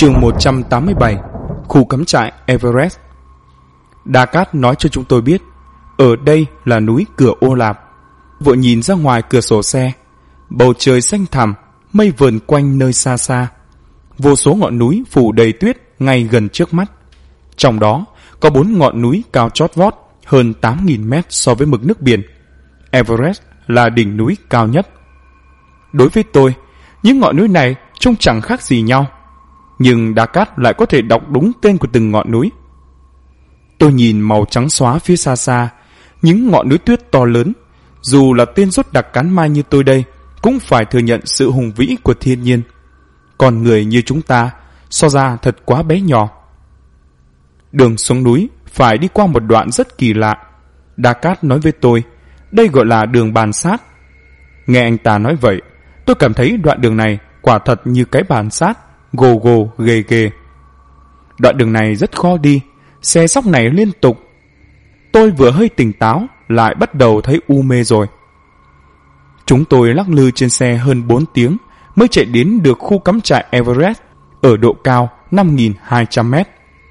Chương 187, khu cắm trại Everest. Đa Cát nói cho chúng tôi biết, ở đây là núi Cửa Ô Lạp. Vội nhìn ra ngoài cửa sổ xe, bầu trời xanh thẳm, mây vờn quanh nơi xa xa. Vô số ngọn núi phủ đầy tuyết ngay gần trước mắt. Trong đó có 4 ngọn núi cao chót vót hơn 8.000 mét so với mực nước biển. Everest là đỉnh núi cao nhất. Đối với tôi, những ngọn núi này trông chẳng khác gì nhau, nhưng Đa Cát lại có thể đọc đúng tên của từng ngọn núi. Tôi nhìn màu trắng xóa phía xa xa, những ngọn núi tuyết to lớn. Dù là tên rốt đặc cán mai như tôi đây, cũng phải thừa nhận sự hùng vĩ của thiên nhiên. Con người như chúng ta, so ra thật quá bé nhỏ. Đường xuống núi phải đi qua một đoạn rất kỳ lạ. Đa Cát nói với tôi, đây gọi là đường bàn sát. Nghe anh ta nói vậy, tôi cảm thấy đoạn đường này quả thật như cái bàn sát, gồ gồ ghề ghề. Đoạn đường này rất khó đi, xe sóc này liên tục. Tôi vừa hơi tỉnh táo lại bắt đầu thấy u mê rồi. Chúng tôi lắc lư trên xe hơn 4 tiếng mới chạy đến được khu cắm trại Everest ở độ cao 5.200 mét.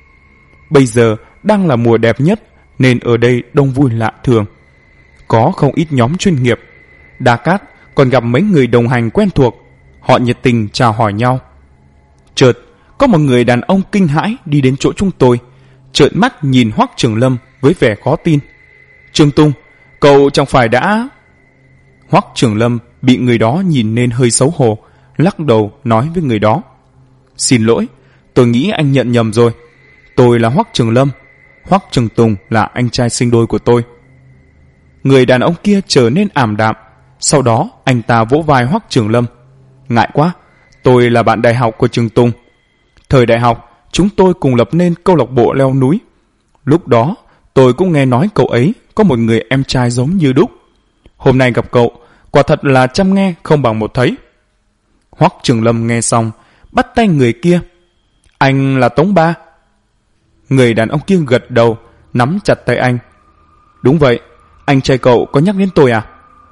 Bây giờ đang là mùa đẹp nhất nên ở đây đông vui lạ thường. Có không ít nhóm chuyên nghiệp. Đa Cát còn gặp mấy người đồng hành quen thuộc. Họ nhiệt tình chào hỏi nhau. Chợt có một người đàn ông kinh hãi đi đến chỗ chúng tôi, trợn mắt nhìn Hoắc Trường Lâm với vẻ khó tin. Trương Tung, cậu chẳng phải đã... Hoắc Trường Lâm bị người đó nhìn nên hơi xấu hổ, lắc đầu nói với người đó, xin lỗi, tôi nghĩ anh nhận nhầm rồi. Tôi là Hoắc Trường Lâm, Hoắc Trường Tùng là anh trai sinh đôi của tôi. Người đàn ông kia trở nên ảm đạm. Sau đó anh ta vỗ vai Hoắc Trường Lâm. Ngại quá, tôi là bạn đại học của Trường Tùng. Thời đại học, chúng tôi cùng lập nên câu lạc bộ leo núi. Lúc đó, tôi cũng nghe nói cậu ấy có một người em trai giống như đúc. Hôm nay gặp cậu, quả thật là trăm nghe không bằng một thấy. Hoắc Trường Lâm nghe xong, bắt tay người kia. Anh là Tống Ba. Người đàn ông kia gật đầu, nắm chặt tay anh. Đúng vậy, anh trai cậu có nhắc đến tôi à?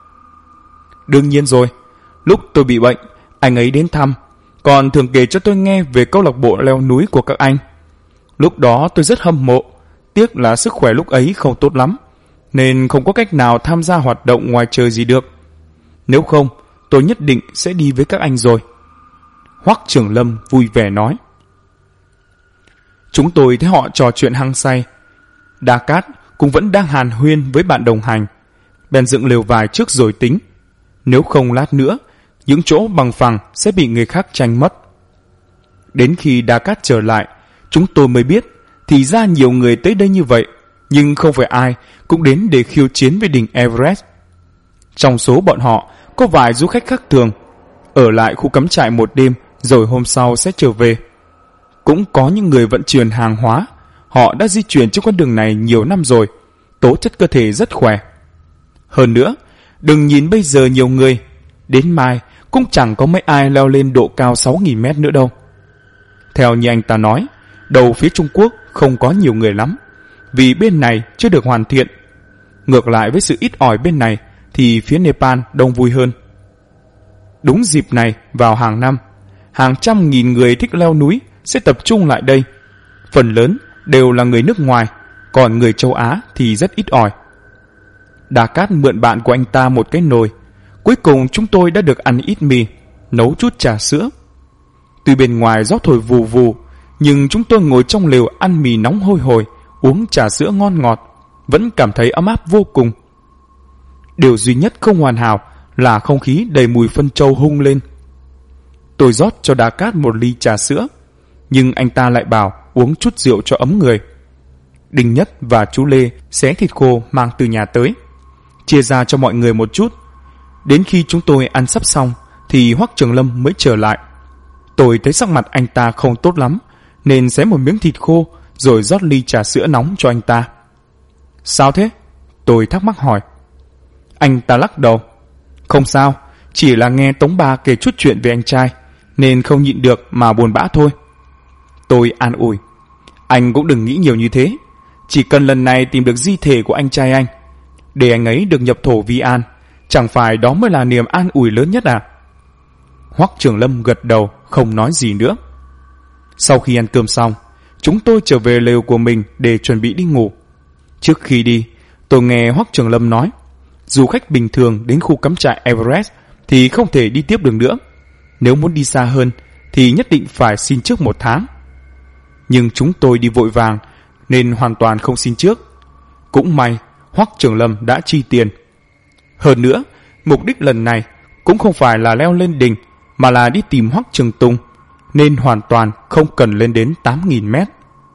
Đương nhiên rồi, lúc tôi bị bệnh, anh ấy đến thăm, còn thường kể cho tôi nghe về câu lạc bộ leo núi của các anh. Lúc đó tôi rất hâm mộ, tiếc là sức khỏe lúc ấy không tốt lắm, nên không có cách nào tham gia hoạt động ngoài trời gì được. Nếu không, tôi nhất định sẽ đi với các anh rồi. Hoắc Trường Lâm vui vẻ nói. Chúng tôi thấy họ trò chuyện hăng say. Đa Cát cũng vẫn đang hàn huyên với bạn đồng hành, bèn dựng lều vải trước rồi tính. Nếu không lát nữa, những chỗ bằng phẳng sẽ bị người khác tranh mất. Đến khi Đa Cát trở lại, chúng tôi mới biết thì ra nhiều người tới đây như vậy, nhưng không phải ai cũng đến để khiêu chiến với đỉnh Everest. Trong số bọn họ có vài du khách khác thường, ở lại khu cắm trại một đêm rồi hôm sau sẽ trở về. Cũng có những người vận chuyển hàng hóa, họ đã di chuyển trên con đường này nhiều năm rồi, tố chất cơ thể rất khỏe. Hơn nữa, đừng nhìn bây giờ nhiều người, đến mai cũng chẳng có mấy ai leo lên độ cao 6.000 mét nữa đâu. Theo như anh ta nói, đầu phía Trung Quốc không có nhiều người lắm, vì bên này chưa được hoàn thiện. Ngược lại với sự ít ỏi bên này, thì phía Nepal đông vui hơn. Đúng dịp này, vào hàng năm, hàng trăm nghìn người thích leo núi sẽ tập trung lại đây. Phần lớn đều là người nước ngoài, còn người châu Á thì rất ít ỏi. Đa Cát mượn bạn của anh ta một cái nồi. Cuối cùng chúng tôi đã được ăn ít mì, nấu chút trà sữa. Tuy bên ngoài gió thổi vù vù, nhưng chúng tôi ngồi trong lều ăn mì nóng hôi hổi, uống trà sữa ngon ngọt, vẫn cảm thấy ấm áp vô cùng. Điều duy nhất không hoàn hảo là không khí đầy mùi phân trâu hung lên. Tôi rót cho Đa Cát một ly trà sữa, nhưng anh ta lại bảo uống chút rượu cho ấm người. Đinh Nhất và chú Lê xé thịt khô mang từ nhà tới, chia ra cho mọi người một chút. Đến khi chúng tôi ăn sắp xong thì Hoắc Trường Lâm mới trở lại. Tôi thấy sắc mặt anh ta không tốt lắm, nên xé một miếng thịt khô rồi rót ly trà sữa nóng cho anh ta. Sao thế? Tôi thắc mắc hỏi. Anh ta lắc đầu. Không sao, chỉ là nghe Tống Ba kể chút chuyện về anh trai, nên không nhịn được mà buồn bã thôi. Tôi an ủi. Anh cũng đừng nghĩ nhiều như thế. Chỉ cần lần này tìm được di thể của anh trai anh, để anh ấy được nhập thổ vi an, chẳng phải đó mới là niềm an ủi lớn nhất à? Hoắc Trường Lâm gật đầu không nói gì nữa. Sau khi ăn cơm xong, chúng tôi trở về lều của mình để chuẩn bị đi ngủ. Trước khi đi, tôi nghe Hoắc Trường Lâm nói, du khách bình thường đến khu cắm trại Everest thì không thể đi tiếp được nữa. Nếu muốn đi xa hơn thì nhất định phải xin trước 1 tháng. Nhưng chúng tôi đi vội vàng nên hoàn toàn không xin trước. Cũng may Hoắc Trường Lâm đã chi tiền. Hơn nữa, mục đích lần này cũng không phải là leo lên đỉnh mà là đi tìm Hoắc Trường Tùng, nên hoàn toàn không cần lên đến 8.000 mét.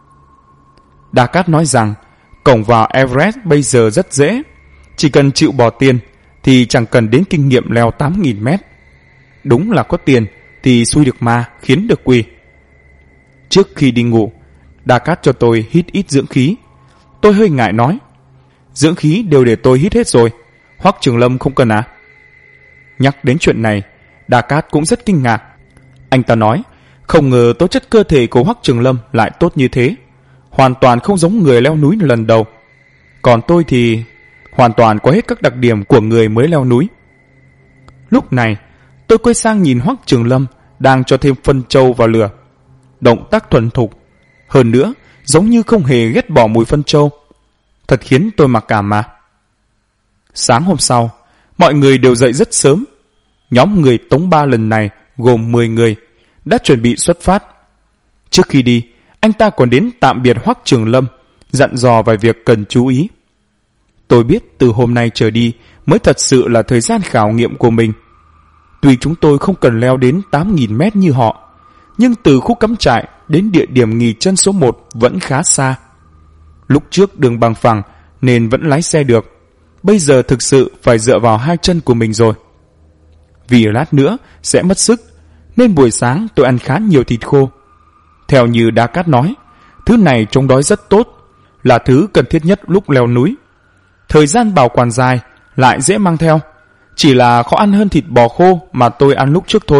Đa Cát nói rằng cổng vào Everest bây giờ rất dễ, chỉ cần chịu bỏ tiền thì chẳng cần đến kinh nghiệm leo 8.000 mét. Đúng là có tiền thì xui được ma khiến được quỷ. Trước khi đi ngủ, Đa Cát cho tôi hít ít dưỡng khí. Tôi hơi ngại nói, dưỡng khí đều để tôi hít hết rồi, Hoắc Trường Lâm không cần à? Nhắc đến chuyện này, Đa Cát cũng rất kinh ngạc. Anh ta nói, không ngờ tố chất cơ thể của Hoắc Trường Lâm lại tốt như thế, hoàn toàn không giống người leo núi lần đầu. Còn tôi thì hoàn toàn có hết các đặc điểm của người mới leo núi. Lúc này, tôi quay sang nhìn Hoắc Trường Lâm đang cho thêm phân trâu vào lửa. Động tác thuần thục, hơn nữa giống như không hề ghét bỏ mùi phân trâu. Thật khiến tôi mặc cảm mà. Sáng hôm sau, mọi người đều dậy rất sớm. Nhóm người Tống Ba lần này gồm 10 người đã chuẩn bị xuất phát. Trước khi đi, anh ta còn đến tạm biệt Hoắc Trường Lâm, dặn dò vài việc cần chú ý. Tôi biết từ hôm nay trở đi mới thật sự là thời gian khảo nghiệm của mình. Tuy chúng tôi không cần leo đến 8.000 mét như họ, nhưng từ khu cắm trại đến địa điểm nghỉ chân số 1 vẫn khá xa. Lúc trước đường bằng phẳng nên vẫn lái xe được, bây giờ thực sự phải dựa vào 2 chân của mình rồi. Vì lát nữa sẽ mất sức, nên buổi sáng tôi ăn khá nhiều thịt khô. Theo như Đa Cát nói, thứ này chống đói rất tốt, là thứ cần thiết nhất lúc leo núi. Thời gian bảo quản dài, lại dễ mang theo, chỉ là khó ăn hơn thịt bò khô mà tôi ăn lúc trước thôi.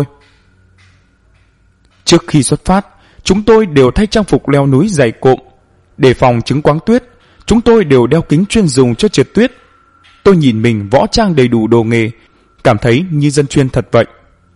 Trước khi xuất phát, chúng tôi đều thay trang phục leo núi dày cộm. Để phòng chứng quáng tuyết, chúng tôi đều đeo kính chuyên dùng cho trượt tuyết. Tôi nhìn mình võ trang đầy đủ đồ nghề, cảm thấy như dân chuyên thật vậy.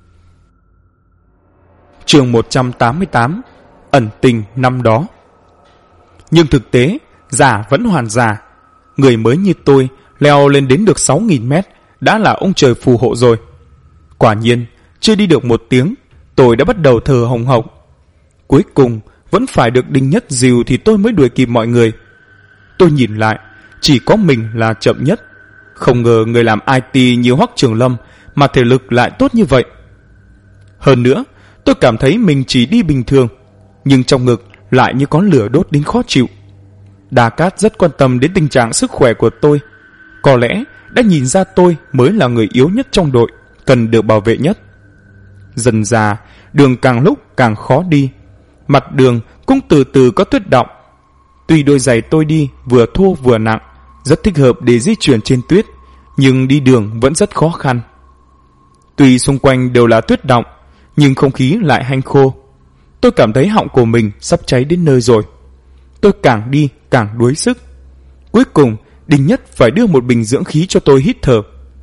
Chương 188, ẩn tình năm đó. Nhưng thực tế, giả vẫn hoàn giả. Người mới như tôi leo lên đến được 6.000 mét đã là ông trời phù hộ rồi. Quả nhiên, chưa đi được 1 tiếng, tôi đã bắt đầu thở hồng hộc. Cuối cùng, vẫn phải được Đinh Nhất dìu thì tôi mới đuổi kịp mọi người. Tôi nhìn lại, chỉ có mình là chậm nhất. Không ngờ người làm IT như Hoắc Trường Lâm mà thể lực lại tốt như vậy. Hơn nữa, tôi cảm thấy mình chỉ đi bình thường, nhưng trong ngực lại như có lửa đốt đến khó chịu. Đa Cát rất quan tâm đến tình trạng sức khỏe của tôi. Có lẽ đã nhìn ra tôi mới là người yếu nhất trong đội, cần được bảo vệ nhất. Dần dà, đường càng lúc càng khó đi. Mặt đường cũng từ từ có tuyết đọng. Tuy đôi giày tôi đi vừa thô vừa nặng, rất thích hợp để di chuyển trên tuyết, nhưng đi đường vẫn rất khó khăn. Tuy xung quanh đều là tuyết đọng, nhưng không khí lại hanh khô. Tôi cảm thấy họng của mình sắp cháy đến nơi rồi. Tôi càng đi càng đuối sức. Cuối cùng, Đinh Nhất phải đưa một bình dưỡng khí cho tôi hít thở.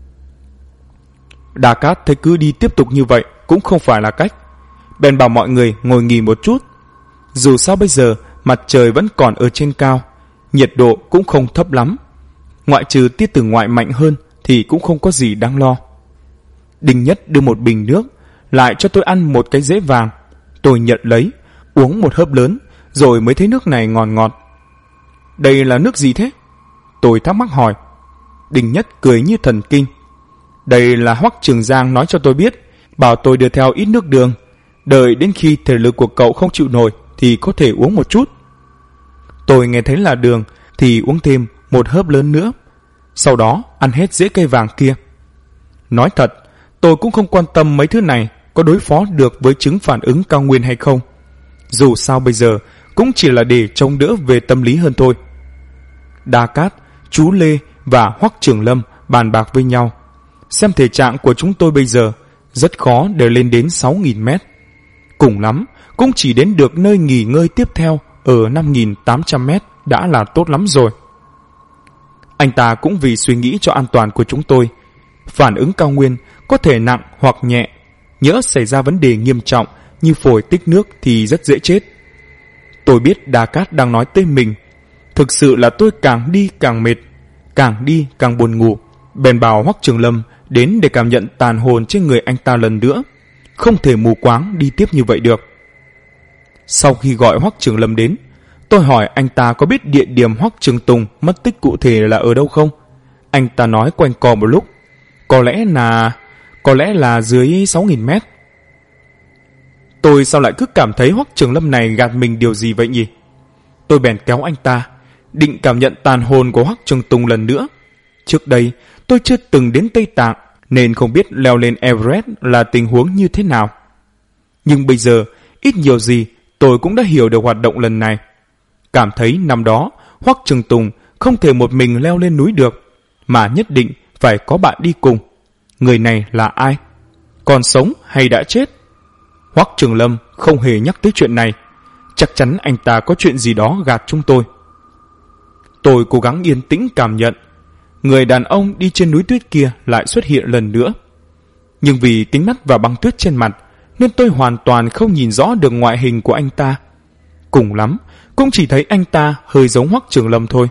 Đa Cát thấy cứ đi tiếp tục như vậy cũng không phải là cách, bèn bảo mọi người ngồi nghỉ một chút. Dù sao bây giờ mặt trời vẫn còn ở trên cao, nhiệt độ cũng không thấp lắm, ngoại trừ tia tử ngoại mạnh hơn thì cũng không có gì đáng lo. Đinh Nhất đưa một bình nước, lại cho tôi ăn một cái dế vàng. Tôi nhận lấy, uống một hớp lớn, rồi mới thấy nước này ngọt ngọt. Đây là nước gì thế? Tôi thắc mắc hỏi. Đinh Nhất cười như thần kinh. Đây là Hoắc Trường Giang nói cho tôi biết, bảo tôi đưa theo ít nước đường, đợi đến khi thể lực của cậu không chịu nổi thì có thể uống một chút. Tôi nghe thấy là đường thì uống thêm một hớp lớn nữa, sau đó ăn hết rễ cây vàng kia. Nói thật, tôi cũng không quan tâm mấy thứ này có đối phó được với chứng phản ứng cao nguyên hay không. Dù sao bây giờ cũng chỉ là để chống đỡ về tâm lý hơn thôi. Đa Cát, chú Lê và Hoắc Trường Lâm bàn bạc với nhau, xem thể trạng của chúng tôi bây giờ rất khó để lên đến 6.000 mét. Cùng lắm cũng chỉ đến được nơi nghỉ ngơi tiếp theo ở 5.800 mét đã là tốt lắm rồi. Anh ta cũng vì suy nghĩ cho an toàn của chúng tôi. Phản ứng cao nguyên có thể nặng hoặc nhẹ, nhỡ xảy ra vấn đề nghiêm trọng như phổi tích nước thì rất dễ chết. Tôi biết Đa Cát đang nói tới mình. Thực sự là tôi càng đi càng mệt, càng đi càng buồn ngủ. Bèn bảo Hoắc Trường Lâm đến để cảm nhận tàn hồn trên người anh ta lần nữa. Không thể mù quáng đi tiếp như vậy được. Sau khi gọi Hoắc Trường Lâm đến, tôi hỏi anh ta có biết địa điểm Hoắc Trường Tùng mất tích cụ thể là ở đâu không. Anh ta nói quanh co một lúc. Có lẽ là dưới 6.000 mét. Tôi sao lại cứ cảm thấy Hoắc Trường Lâm này gạt mình điều gì vậy nhỉ? Tôi bèn kéo anh ta, định cảm nhận tàn hồn của Hoắc Trường Tùng lần nữa. Trước đây, tôi chưa từng đến Tây Tạng, nên không biết leo lên Everest là tình huống như thế nào. Nhưng bây giờ, ít nhiều gì, tôi cũng đã hiểu được hoạt động lần này. Cảm thấy năm đó, Hoắc Trường Tùng không thể một mình leo lên núi được, mà nhất định phải có bạn đi cùng. Người này là ai? Còn sống hay đã chết? Hoắc Trường Lâm không hề nhắc tới chuyện này. Chắc chắn anh ta có chuyện gì đó gạt chúng tôi. Tôi cố gắng yên tĩnh cảm nhận. Người đàn ông đi trên núi tuyết kia lại xuất hiện lần nữa. Nhưng vì kính mắt và băng tuyết trên mặt, nên tôi hoàn toàn không nhìn rõ được ngoại hình của anh ta. Cùng lắm, cũng chỉ thấy anh ta hơi giống Hoắc Trường Lâm thôi.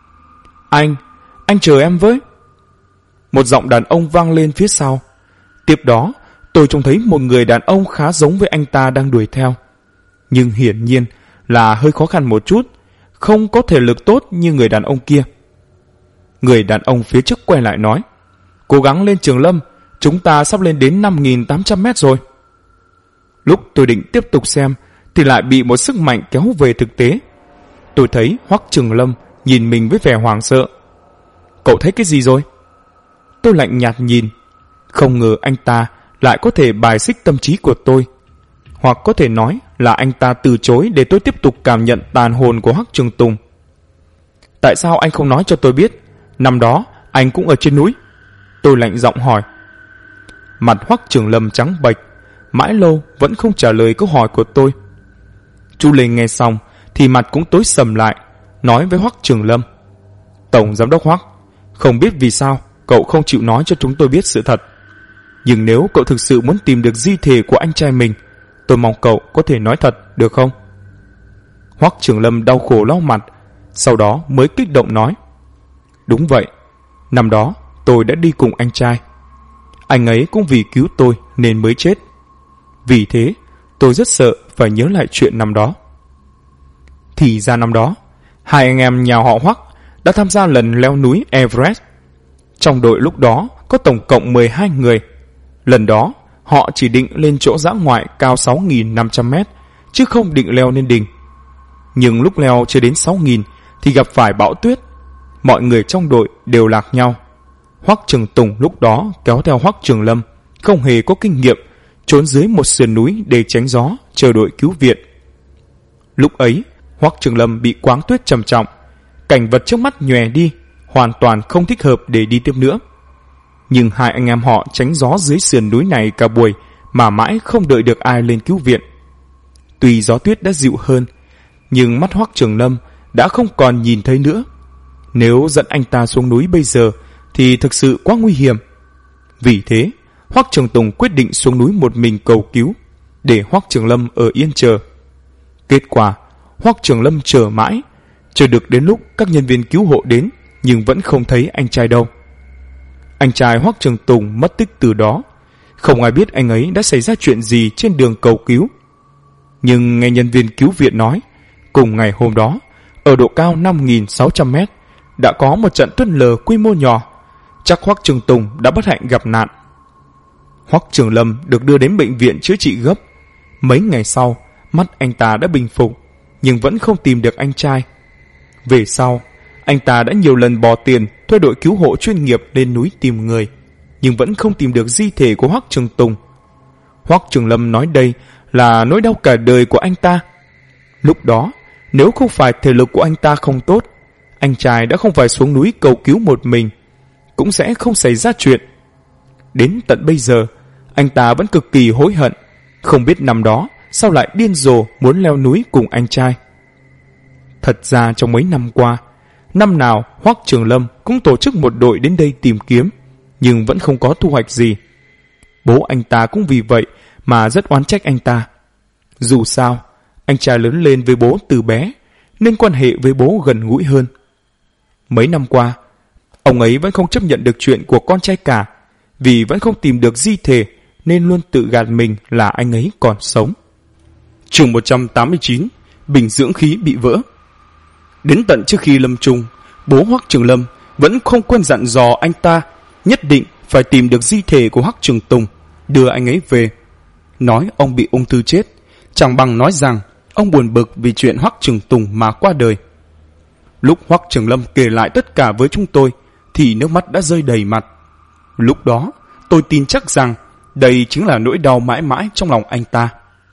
Anh chờ em với. Một giọng đàn ông vang lên phía sau. Tiếp đó, tôi trông thấy một người đàn ông khá giống với anh ta đang đuổi theo. Nhưng hiển nhiên là hơi khó khăn một chút, không có thể lực tốt như người đàn ông kia. Người đàn ông phía trước quay lại nói: cố gắng lên Trường Lâm, chúng ta sắp lên đến 5.800 mét rồi. Lúc tôi định tiếp tục xem thì lại bị một sức mạnh kéo về thực tế. Tôi thấy Hoắc Trường Lâm nhìn mình với vẻ hoảng sợ. Cậu thấy cái gì rồi? Tôi lạnh nhạt nhìn. Không ngờ anh ta lại có thể bài xích tâm trí của tôi. Hoặc có thể nói là anh ta từ chối để tôi tiếp tục cảm nhận tàn hồn của Hoắc Trường Tùng. Tại sao anh không nói cho tôi biết năm đó anh cũng ở trên núi? Tôi lạnh giọng hỏi. Mặt Hoắc Trường Lâm trắng bệch, mãi lâu vẫn không trả lời câu hỏi của tôi. Chu Lê nghe xong thì mặt cũng tối sầm lại, nói với Hoắc Trường Lâm: Tổng giám đốc Hoắc, không biết vì sao cậu không chịu nói cho chúng tôi biết sự thật. Nhưng nếu cậu thực sự muốn tìm được di thể của anh trai mình, tôi mong cậu có thể nói thật, được không? Hoắc Trường Lâm đau khổ lau mặt, sau đó mới kích động nói: Đúng vậy, năm đó tôi đã đi cùng anh trai. Anh ấy cũng vì cứu tôi nên mới chết. Vì thế, tôi rất sợ phải nhớ lại chuyện năm đó. Thì ra năm đó, hai anh em nhà họ Hoắc đã tham gia lần leo núi Everest. Trong đội lúc đó có tổng cộng 12 người. Lần đó, họ chỉ định lên chỗ dã ngoại cao 6.500 mét, chứ không định leo lên đỉnh. Nhưng lúc leo chưa đến 6.000 thì gặp phải bão tuyết. Mọi người trong đội đều lạc nhau. Hoắc Trường Tùng lúc đó kéo theo Hoắc Trường Lâm, không hề có kinh nghiệm, trốn dưới một sườn núi để tránh gió, chờ đội cứu viện. Lúc ấy, Hoắc Trường Lâm bị quáng tuyết trầm trọng, cảnh vật trước mắt nhòe đi, hoàn toàn không thích hợp để đi tiếp nữa. Nhưng hai anh em họ tránh gió dưới sườn núi này cả buổi mà mãi không đợi được ai lên cứu viện. Tuy gió tuyết đã dịu hơn, nhưng mắt Hoắc Trường Lâm đã không còn nhìn thấy nữa. Nếu dẫn anh ta xuống núi bây giờ thì thực sự quá nguy hiểm. Vì thế, Hoắc Trường Tùng quyết định xuống núi một mình cầu cứu, để Hoắc Trường Lâm ở yên chờ. Kết quả, Hoắc Trường Lâm chờ mãi, chờ được đến lúc các nhân viên cứu hộ đến, nhưng vẫn không thấy anh trai đâu. Anh trai Hoắc Trường Tùng mất tích từ đó. Không ai biết anh ấy đã xảy ra chuyện gì trên đường cầu cứu. Nhưng nghe nhân viên cứu viện nói, cùng ngày hôm đó, ở độ cao 5.600 mét, đã có một trận tuyết lở quy mô nhỏ. Chắc Hoắc Trường Tùng đã bất hạnh gặp nạn. Hoắc Trường Lâm được đưa đến bệnh viện chữa trị gấp. Mấy ngày sau, mắt anh ta đã bình phục, nhưng vẫn không tìm được anh trai. Về sau, anh ta đã nhiều lần bỏ tiền thuê đội cứu hộ chuyên nghiệp lên núi tìm người, nhưng vẫn không tìm được di thể của Hoắc Trường Tùng. Hoắc Trường Lâm nói đây là nỗi đau cả đời của anh ta. Lúc đó, nếu không phải thể lực của anh ta không tốt, anh trai đã không phải xuống núi cầu cứu một mình, cũng sẽ không xảy ra chuyện. Đến tận bây giờ, anh ta vẫn cực kỳ hối hận, không biết năm đó sao lại điên rồ muốn leo núi cùng anh trai. Thật ra trong mấy năm qua, năm nào Hoắc Trường Lâm cũng tổ chức một đội đến đây tìm kiếm, nhưng vẫn không có thu hoạch gì. Bố anh ta cũng vì vậy mà rất oán trách anh ta. Dù sao, anh trai lớn lên với bố từ bé, nên quan hệ với bố gần gũi hơn. Mấy năm qua, ông ấy vẫn không chấp nhận được chuyện của con trai cả, vì vẫn không tìm được di thể nên luôn tự gạt mình là anh ấy còn sống. Chương 189, bình dưỡng khí bị vỡ. Đến tận trước khi lâm chung, bố Hoắc Trường Lâm vẫn không quên dặn dò anh ta nhất định phải tìm được di thể của Hoắc Trường Tùng, đưa anh ấy về. Nói ông bị ung thư chết, chẳng bằng nói rằng ông buồn bực vì chuyện Hoắc Trường Tùng mà qua đời. Lúc Hoắc Trường Lâm kể lại tất cả với chúng tôi thì nước mắt đã rơi đầy mặt. Lúc đó tôi tin chắc rằng đây chính là nỗi đau mãi mãi trong lòng anh ta.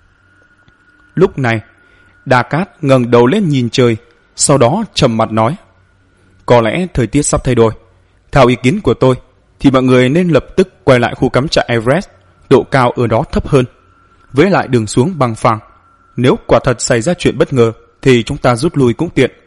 Lúc này Đa Cát ngẩng đầu lên nhìn trời, sau đó trầm mặt nói: có lẽ thời tiết sắp thay đổi. Theo ý kiến của tôi thì mọi người nên lập tức quay lại khu cắm trại Everest, độ cao ở đó thấp hơn, với lại đường xuống bằng phẳng. Nếu quả thật xảy ra chuyện bất ngờ thì chúng ta rút lui cũng tiện.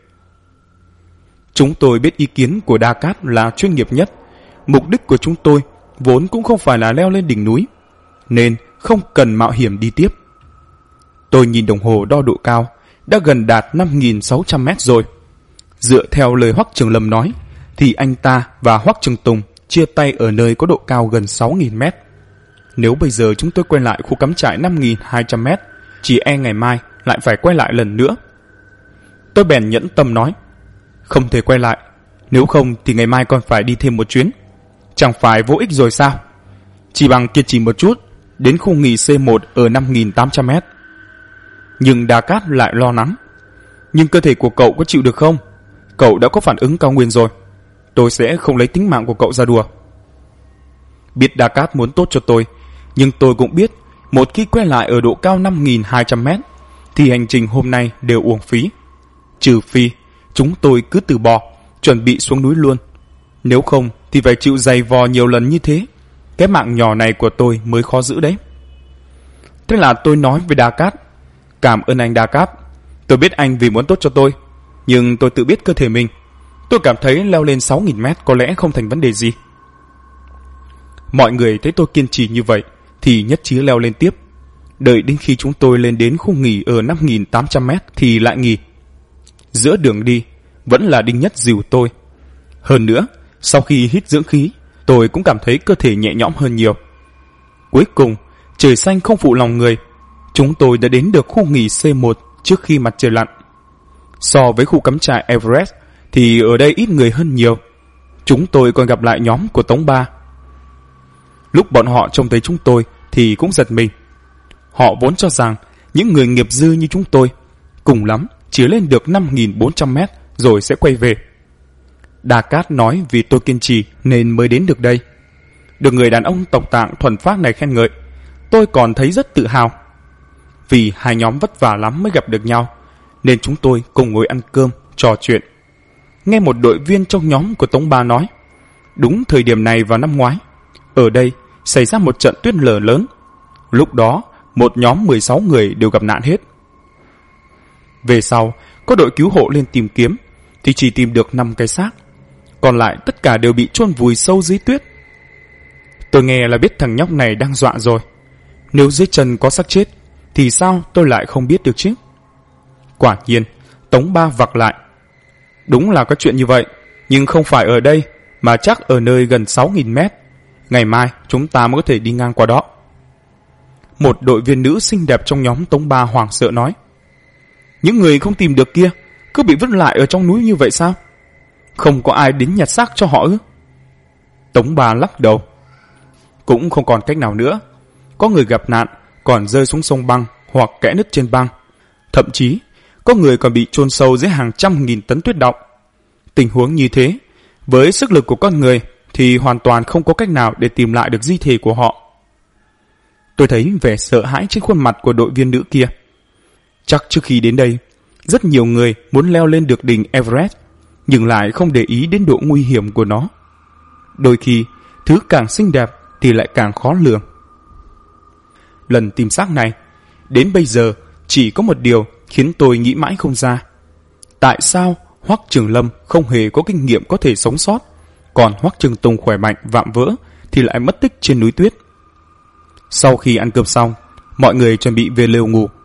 Chúng tôi biết ý kiến của Đa Cát là chuyên nghiệp nhất. Mục đích của chúng tôi vốn cũng không phải là leo lên đỉnh núi, nên không cần mạo hiểm đi tiếp. Tôi nhìn đồng hồ đo độ cao, đã gần đạt 5.600 mét rồi. Dựa theo lời Hoắc Trường Lâm nói thì anh ta và Hoắc Trường Tùng chia tay ở nơi có độ cao gần 6.000 mét. Nếu bây giờ chúng tôi quay lại khu cắm trại 5.200 mét, chỉ e ngày mai lại phải quay lại lần nữa. Tôi bèn nhẫn tâm nói: không thể quay lại, nếu không thì ngày mai còn phải đi thêm một chuyến. Chẳng phải vô ích rồi sao? Chỉ bằng kiên trì một chút, đến khu nghỉ C1 ở 5.800 mét. Nhưng Đa Cát lại lo lắng: nhưng cơ thể của cậu có chịu được không? Cậu đã có phản ứng cao nguyên rồi. Tôi sẽ không lấy tính mạng của cậu ra đùa. Biết Đa Cát muốn tốt cho tôi, nhưng tôi cũng biết một khi quay lại ở độ cao 5.200 mét thì hành trình hôm nay đều uổng phí. Trừ phi chúng tôi cứ từ bỏ, chuẩn bị xuống núi luôn. Nếu không thì phải chịu dày vò nhiều lần như thế. Cái mạng nhỏ này của tôi mới khó giữ đấy. Thế là tôi nói với Đa Cát: cảm ơn anh Đa Cát. Tôi biết anh vì muốn tốt cho tôi, nhưng tôi tự biết cơ thể mình. Tôi cảm thấy leo lên 6.000 mét có lẽ không thành vấn đề gì. Mọi người thấy tôi kiên trì như vậy thì nhất trí leo lên tiếp. Đợi đến khi chúng tôi lên đến khu nghỉ ở 5.800 mét thì lại nghỉ. Giữa đường đi vẫn là Đinh Nhất dìu tôi. Hơn nữa, sau khi hít dưỡng khí, tôi cũng cảm thấy cơ thể nhẹ nhõm hơn nhiều. Cuối cùng, trời xanh không phụ lòng người, chúng tôi đã đến được khu nghỉ C1 trước khi mặt trời lặn. So với khu cắm trại Everest thì ở đây ít người hơn nhiều. Chúng tôi còn gặp lại nhóm của Tống Ba. Lúc bọn họ trông thấy chúng tôi thì cũng giật mình. Họ vốn cho rằng những người nghiệp dư như chúng tôi cùng lắm chỉ lên được 5.400 mét rồi sẽ quay về. Đa Cát nói vì tôi kiên trì nên mới đến được đây. Được người đàn ông tộc tạng thuần phác này khen ngợi, tôi còn thấy rất tự hào. Vì hai nhóm vất vả lắm mới gặp được nhau, nên chúng tôi cùng ngồi ăn cơm, trò chuyện. Nghe một đội viên trong nhóm của Tống Ba nói, đúng thời điểm này vào năm ngoái, ở đây xảy ra một trận tuyết lở lớn. Lúc đó, một nhóm 16 người đều gặp nạn hết. Về sau, có đội cứu hộ lên tìm kiếm, thì chỉ tìm được 5 cái xác. Còn lại tất cả đều bị chôn vùi sâu dưới tuyết. Tôi nghe là biết thằng nhóc này đang dọa rồi. Nếu dưới chân có xác chết, thì sao tôi lại không biết được chứ? Quả nhiên, Tống Ba vặc lại. Đúng là có chuyện như vậy, nhưng không phải ở đây, mà chắc ở nơi gần 6.000 mét. Ngày mai chúng ta mới có thể đi ngang qua đó. Một đội viên nữ xinh đẹp trong nhóm Tống Ba hoảng sợ nói, những người không tìm được kia cứ bị vứt lại ở trong núi như vậy sao? Không có ai đến nhặt xác cho họ ư? Tống Ba lắc đầu. Cũng không còn cách nào nữa. Có người gặp nạn còn rơi xuống sông băng hoặc kẽ nứt trên băng. Thậm chí có người còn bị chôn sâu dưới hàng trăm nghìn tấn tuyết đọng. Tình huống như thế, với sức lực của con người thì hoàn toàn không có cách nào để tìm lại được di thể của họ. Tôi thấy vẻ sợ hãi trên khuôn mặt của đội viên nữ kia. Chắc trước khi đến đây, rất nhiều người muốn leo lên được đỉnh Everest, nhưng lại không để ý đến độ nguy hiểm của nó. Đôi khi, thứ càng xinh đẹp thì lại càng khó lường. Lần tìm xác này, đến bây giờ chỉ có một điều khiến tôi nghĩ mãi không ra. Tại sao Hoắc Trường Lâm không hề có kinh nghiệm có thể sống sót, còn Hoắc Trường Tùng khỏe mạnh vạm vỡ thì lại mất tích trên núi tuyết? Sau khi ăn cơm xong, mọi người chuẩn bị về lều ngủ.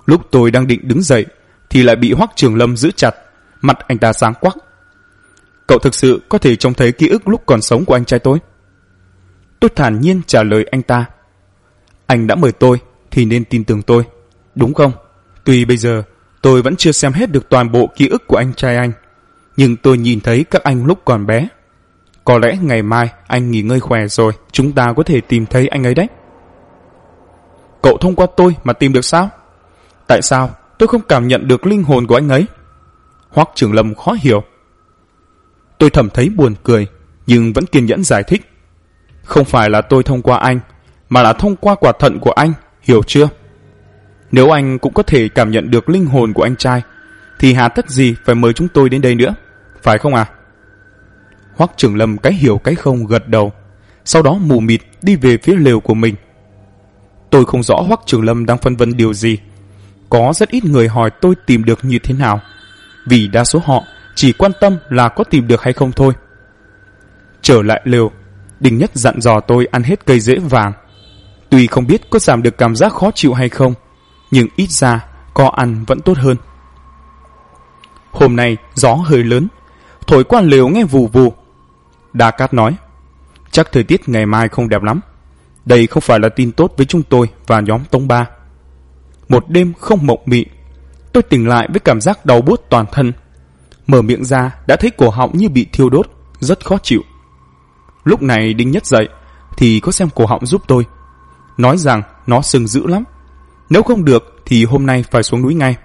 Lúc tôi đang định đứng dậy thì lại bị Hoắc Trường Lâm giữ chặt. Mặt anh ta sáng quắc. Cậu thực sự có thể trông thấy ký ức lúc còn sống của anh trai tôi? Tôi thản nhiên trả lời anh ta. Anh đã mời tôi thì nên tin tưởng tôi, đúng không? Tuy bây giờ tôi vẫn chưa xem hết được toàn bộ ký ức của anh trai anh, nhưng tôi nhìn thấy các anh lúc còn bé. Có lẽ ngày mai anh nghỉ ngơi khỏe rồi, chúng ta có thể tìm thấy anh ấy đấy. Cậu thông qua tôi mà tìm được sao? Tại sao tôi không cảm nhận được linh hồn của anh ấy? Hoắc Trường Lâm khó hiểu. Tôi thầm thấy buồn cười, nhưng vẫn kiên nhẫn giải thích. Không phải là tôi thông qua anh, mà là thông qua quả thận của anh, hiểu chưa? Nếu anh cũng có thể cảm nhận được linh hồn của anh trai, thì hà tất gì phải mời chúng tôi đến đây nữa, phải không à? Hoắc Trường Lâm cái hiểu cái không gật đầu, sau đó mù mịt đi về phía lều của mình. Tôi không rõ Hoắc Trường Lâm đang phân vân điều gì. Có rất ít người hỏi tôi tìm được như thế nào, vì đa số họ chỉ quan tâm là có tìm được hay không thôi. Trở lại lều, Đinh Nhất dặn dò tôi ăn hết cây rễ vàng. Tuy không biết có giảm được cảm giác khó chịu hay không, nhưng ít ra có ăn vẫn tốt hơn. Hôm nay gió hơi lớn, thổi qua lều nghe vù vù. Đa Cát nói, chắc thời tiết ngày mai không đẹp lắm. Đây không phải là tin tốt với chúng tôi và nhóm Tống Ba. Một đêm không mộng mị, tôi tỉnh lại với cảm giác đau buốt toàn thân. Mở miệng ra đã thấy cổ họng như bị thiêu đốt, rất khó chịu. Lúc này Đinh Nhất dậy thì có xem cổ họng giúp tôi, nói rằng nó sưng dữ lắm, nếu không được thì hôm nay phải xuống núi ngay.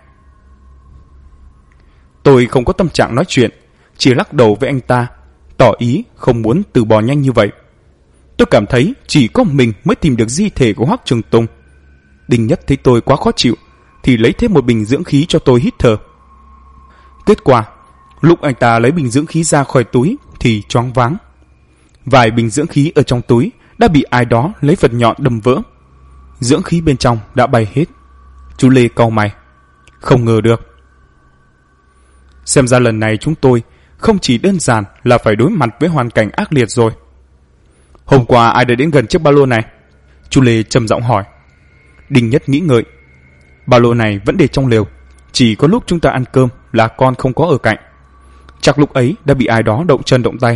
Tôi không có tâm trạng nói chuyện, chỉ lắc đầu với anh ta, tỏ ý không muốn từ bỏ nhanh như vậy. Tôi cảm thấy chỉ có mình mới tìm được di thể của Hoắc Trường Tùng. Đinh Nhất thấy tôi quá khó chịu thì lấy thêm một bình dưỡng khí cho tôi hít thở. Kết quả, lúc anh ta lấy bình dưỡng khí ra khỏi túi thì choáng váng. Vài bình dưỡng khí ở trong túi đã bị ai đó lấy vật nhọn đâm vỡ. Dưỡng khí bên trong đã bay hết. Chú Lê cau mày. Không ngờ được. Xem ra lần này chúng tôi không chỉ đơn giản là phải đối mặt với hoàn cảnh ác liệt rồi. Hôm qua ai đã đến gần chiếc ba lô này? Chú Lê trầm giọng hỏi. Đinh Nhất nghĩ ngợi. Ba lô này vẫn để trong lều, chỉ có lúc chúng ta ăn cơm là con không có ở cạnh. Chắc lúc ấy đã bị ai đó động chân động tay.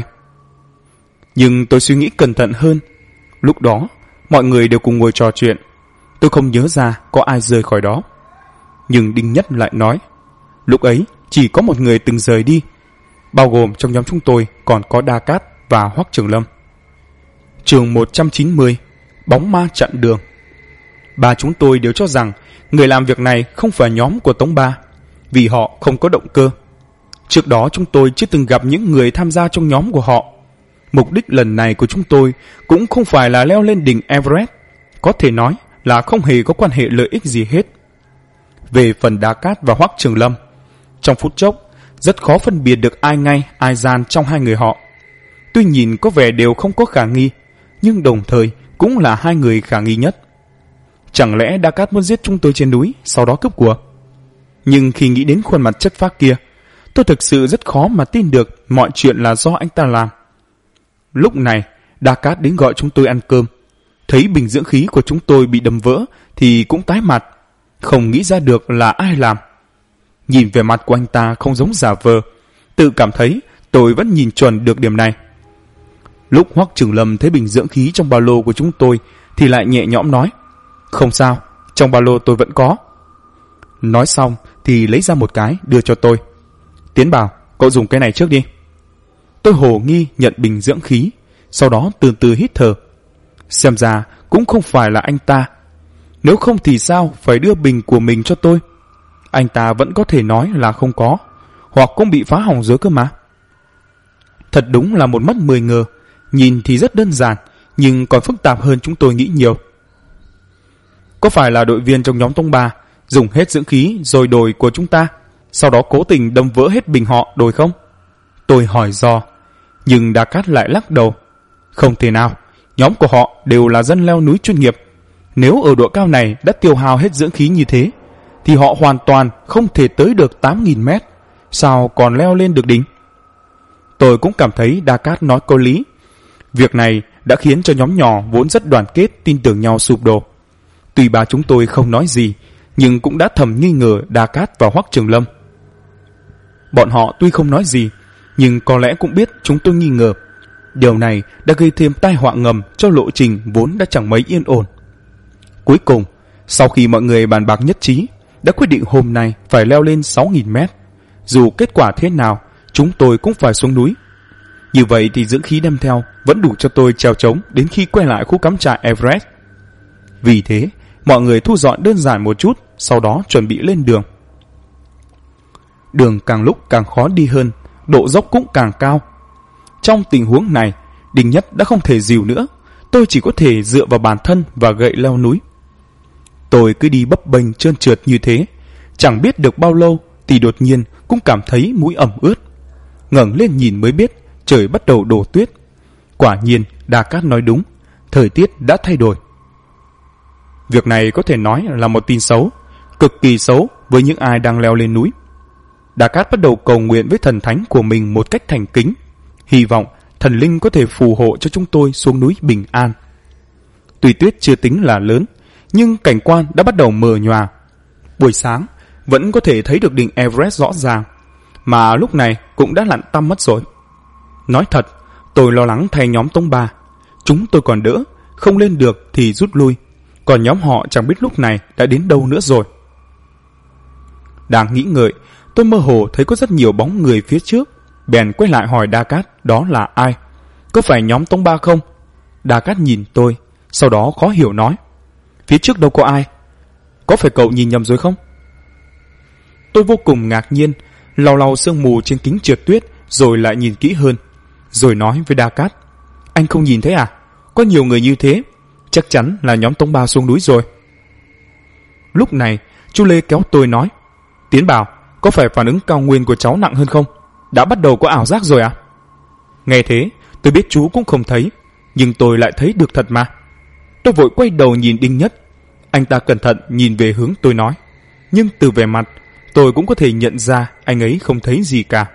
Nhưng tôi suy nghĩ cẩn thận hơn. Lúc đó mọi người đều cùng ngồi trò chuyện, tôi không nhớ ra có ai rời khỏi đó. Nhưng Đinh Nhất lại nói, lúc ấy chỉ có một người từng rời đi, bao gồm trong nhóm chúng tôi còn có Đa Cát và Hoắc Trường Lâm. Chương 190, bóng ma chặn đường. Ba chúng tôi đều cho rằng người làm việc này không phải nhóm của Tống Ba, vì họ không có động cơ. Trước đó chúng tôi chưa từng gặp những người tham gia trong nhóm của họ. Mục đích lần này của chúng tôi cũng không phải là leo lên đỉnh Everest, có thể nói là không hề có quan hệ lợi ích gì hết. Về phần Đa Cát và Hoắc Trường Lâm, trong phút chốc rất khó phân biệt được ai ngay ai gian trong hai người họ. Tuy nhìn có vẻ đều không có khả nghi, nhưng đồng thời cũng là hai người khả nghi nhất. Chẳng lẽ Đa Cát muốn giết chúng tôi trên núi, sau đó cướp của? Nhưng khi nghĩ đến khuôn mặt chất phác kia, tôi thực sự rất khó mà tin được mọi chuyện là do anh ta làm. Lúc này, Đa Cát đến gọi chúng tôi ăn cơm. Thấy bình dưỡng khí của chúng tôi bị đâm vỡ thì cũng tái mặt, không nghĩ ra được là ai làm. Nhìn về mặt của anh ta không giống giả vờ, tự cảm thấy tôi vẫn nhìn chuẩn được điểm này. Lúc Hoắc Trường Lâm thấy bình dưỡng khí trong ba lô của chúng tôi thì lại nhẹ nhõm nói, không sao, trong ba lô tôi vẫn có. Nói xong thì lấy ra một cái đưa cho tôi. Tiến bảo, cậu dùng cái này trước đi. Tôi hồ nghi nhận bình dưỡng khí, sau đó từ từ hít thở. Xem ra cũng không phải là anh ta. Nếu không thì sao phải đưa bình của mình cho tôi? Anh ta vẫn có thể nói là không có, hoặc cũng bị phá hỏng rồi cơ mà. Thật đúng là một mất 10 ngờ. Nhìn thì rất đơn giản, nhưng còn phức tạp hơn chúng tôi nghĩ nhiều. Có phải là đội viên trong nhóm Tông Ba dùng hết dưỡng khí rồi đổi của chúng ta, sau đó cố tình đâm vỡ hết bình họ đổi không? Tôi hỏi dò, nhưng Đa Cát lại lắc đầu. Không thể nào, nhóm của họ đều là dân leo núi chuyên nghiệp. Nếu ở độ cao này đã tiêu hao hết dưỡng khí như thế, thì họ hoàn toàn không thể tới được 8.000 mét. Sao còn leo lên được đỉnh? Tôi cũng cảm thấy Đa Cát nói có lý. Việc này đã khiến cho nhóm nhỏ vốn rất đoàn kết tin tưởng nhau sụp đổ. Tuy ba chúng tôi không nói gì, nhưng cũng đã thầm nghi ngờ Đa Cát và Hoắc Trường Lâm. Bọn họ tuy không nói gì, nhưng có lẽ cũng biết chúng tôi nghi ngờ. Điều này đã gây thêm tai họa ngầm cho lộ trình vốn đã chẳng mấy yên ổn. Cuối cùng, sau khi mọi người bàn bạc nhất trí, đã quyết định hôm nay phải leo lên 6.000 mét. Dù kết quả thế nào, chúng tôi cũng phải xuống núi. Như vậy thì dưỡng khí đem theo vẫn đủ cho tôi trèo trống đến khi quay lại khu cắm trại Everest. Vì thế, mọi người thu dọn đơn giản một chút, sau đó chuẩn bị lên đường. Đường càng lúc càng khó đi hơn, độ dốc cũng càng cao. Trong tình huống này, Đinh Nhất đã không thể dìu nữa, tôi chỉ có thể dựa vào bản thân và gậy leo núi. Tôi cứ đi bấp bênh trơn trượt như thế, chẳng biết được bao lâu thì đột nhiên cũng cảm thấy mũi ẩm ướt. Ngẩng lên nhìn mới biết trời bắt đầu đổ tuyết. Quả nhiên Đa Cát nói đúng, thời tiết đã thay đổi. Việc này có thể nói là một tin xấu, cực kỳ xấu với những ai đang leo lên núi. Đa Cát bắt đầu cầu nguyện với thần thánh của mình một cách thành kính, hy vọng thần linh có thể phù hộ cho chúng tôi xuống núi bình an. Tuy tuyết chưa tính là lớn, nhưng cảnh quan đã bắt đầu mờ nhòa. Buổi sáng vẫn có thể thấy được đỉnh Everest rõ ràng, mà lúc này cũng đã lặn tăm mất rồi. Nói thật, tôi lo lắng thay nhóm Tống Ba. Chúng tôi còn đỡ, không lên được thì rút lui, còn nhóm họ chẳng biết lúc này đã đến đâu nữa rồi. Đang nghĩ ngợi, tôi mơ hồ thấy có rất nhiều bóng người phía trước, bèn quay lại hỏi Đa Cát đó là ai. Có phải nhóm Tống Ba không? Đa Cát nhìn tôi, sau đó khó hiểu nói, phía trước đâu có ai. Có phải cậu nhìn nhầm rồi không? Tôi vô cùng ngạc nhiên, lau lau sương mù trên kính trượt tuyết rồi lại nhìn kỹ hơn, rồi nói với Đa Cát, anh không nhìn thấy à? Có nhiều người như thế, chắc chắn là nhóm Tống Ba xuống núi rồi. Lúc này chú Lê kéo tôi nói, Tiến bảo, có phải phản ứng cao nguyên của cháu nặng hơn không? Đã bắt đầu có ảo giác rồi à? Nghe thế, tôi biết chú cũng không thấy, nhưng tôi lại thấy được thật mà. Tôi vội quay đầu nhìn Đinh Nhất. Anh ta cẩn thận nhìn về hướng tôi nói, nhưng từ vẻ mặt tôi cũng có thể nhận ra anh ấy không thấy gì cả.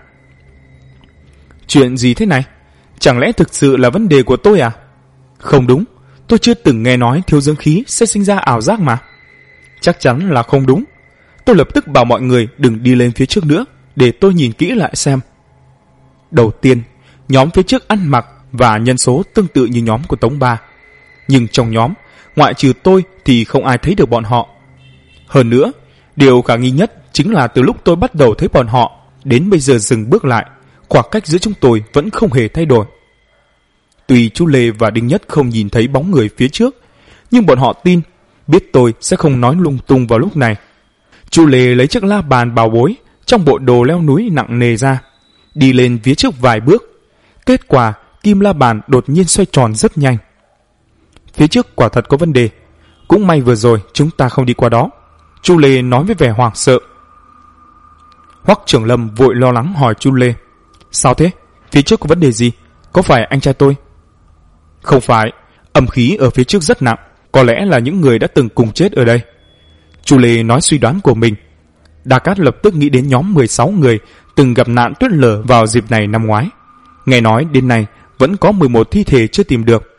Chuyện gì thế này? Chẳng lẽ thực sự là vấn đề của tôi à? Không đúng, tôi chưa từng nghe nói thiếu dưỡng khí sẽ sinh ra ảo giác mà. Chắc chắn là không đúng. Tôi lập tức bảo mọi người đừng đi lên phía trước nữa, để tôi nhìn kỹ lại xem. Đầu tiên, nhóm phía trước ăn mặc và nhân số tương tự như nhóm của Tống Ba, nhưng trong nhóm, ngoại trừ tôi thì không ai thấy được bọn họ. Hơn nữa, điều khả nghi nhất chính là từ lúc tôi bắt đầu thấy bọn họ đến bây giờ dừng bước lại, khoảng cách giữa chúng tôi vẫn không hề thay đổi. Tuy chú Lê và Đinh Nhất không nhìn thấy bóng người phía trước, nhưng bọn họ tin, biết tôi sẽ không nói lung tung vào lúc này. Chú Lê lấy chiếc la bàn bảo bối trong bộ đồ leo núi nặng nề ra, đi lên phía trước vài bước. Kết quả, kim la bàn đột nhiên xoay tròn rất nhanh. Phía trước quả thật có vấn đề. Cũng may vừa rồi chúng ta không đi qua đó, chú Lê nói với vẻ hoảng sợ. Hoắc Trường Lâm vội lo lắng hỏi chú Lê, sao thế? Phía trước có vấn đề gì? Có phải anh trai tôi? Không phải, âm khí ở phía trước rất nặng, có lẽ là những người đã từng cùng chết ở đây. Chú Lê nói suy đoán của mình. Đa Cát lập tức nghĩ đến nhóm 16 người từng gặp nạn tuyết lở vào dịp này năm ngoái. Nghe nói đến nay vẫn có 11 thi thể chưa tìm được.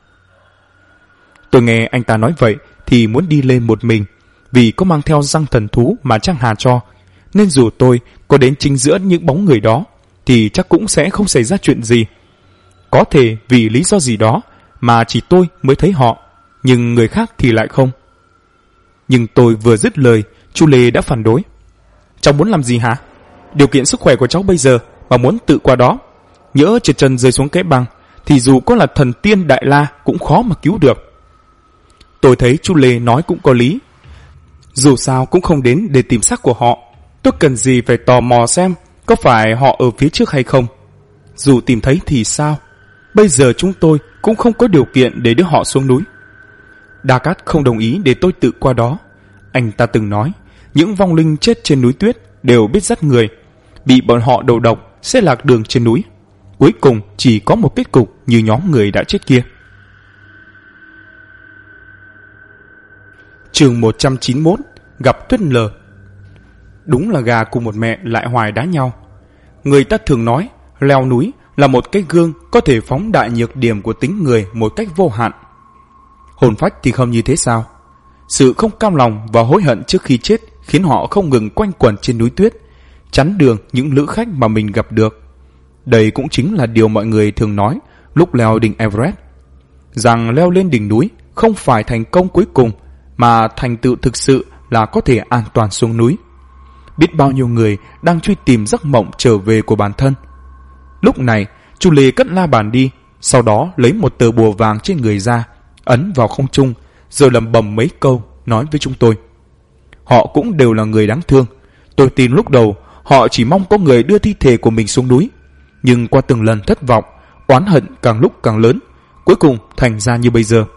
Tôi nghe anh ta nói vậy thì muốn đi lên một mình, vì có mang theo răng thần thú mà Trang Hà cho, nên dù tôi có đến chính giữa những bóng người đó thì chắc cũng sẽ không xảy ra chuyện gì. Có thể vì lý do gì đó mà chỉ tôi mới thấy họ, nhưng người khác thì lại không. Nhưng tôi vừa dứt lời, chú Lê đã phản đối. Cháu muốn làm gì hả? Điều kiện sức khỏe của cháu bây giờ mà muốn tự qua đó, nhỡ trượt chân rơi xuống cái băng thì dù có là thần tiên Đại La cũng khó mà cứu được. Tôi thấy chú Lê nói cũng có lý. Dù sao cũng không đến để tìm xác của họ, tôi cần gì phải tò mò xem có phải họ ở phía trước hay không. Dù tìm thấy thì sao? Bây giờ chúng tôi cũng không có điều kiện để đưa họ xuống núi. Đa Cát không đồng ý để tôi tự qua đó. Anh ta từng nói, những vong linh chết trên núi tuyết đều biết dắt người, bị bọn họ đầu độc sẽ lạc đường trên núi. Cuối cùng chỉ có một kết cục như nhóm người đã chết kia. Chương 191, gặp tuyết lở. Đúng là gà cùng một mẹ lại hoài đá nhau. Người ta thường nói leo núi là một cái gương có thể phóng đại nhược điểm của tính người một cách vô hạn. Hồn phách thì không như thế sao? Sự không cam lòng và hối hận trước khi chết khiến họ không ngừng quanh quẩn trên núi tuyết, chắn đường những lữ khách mà mình gặp được. Đây cũng chính là điều mọi người thường nói lúc leo đỉnh Everest, rằng leo lên đỉnh núi không phải thành công cuối cùng, mà thành tựu thực sự là có thể an toàn xuống núi. Biết bao nhiêu người đang truy tìm giấc mộng trở về của bản thân. Lúc này, Chu Lê cất la bàn đi, sau đó lấy một tờ bùa vàng trên người ra, ấn vào không trung, rồi lẩm bẩm mấy câu, nói với chúng tôi. Họ cũng đều là người đáng thương. Tôi tin lúc đầu họ chỉ mong có người đưa thi thể của mình xuống núi, nhưng qua từng lần thất vọng, oán hận càng lúc càng lớn, cuối cùng thành ra như bây giờ.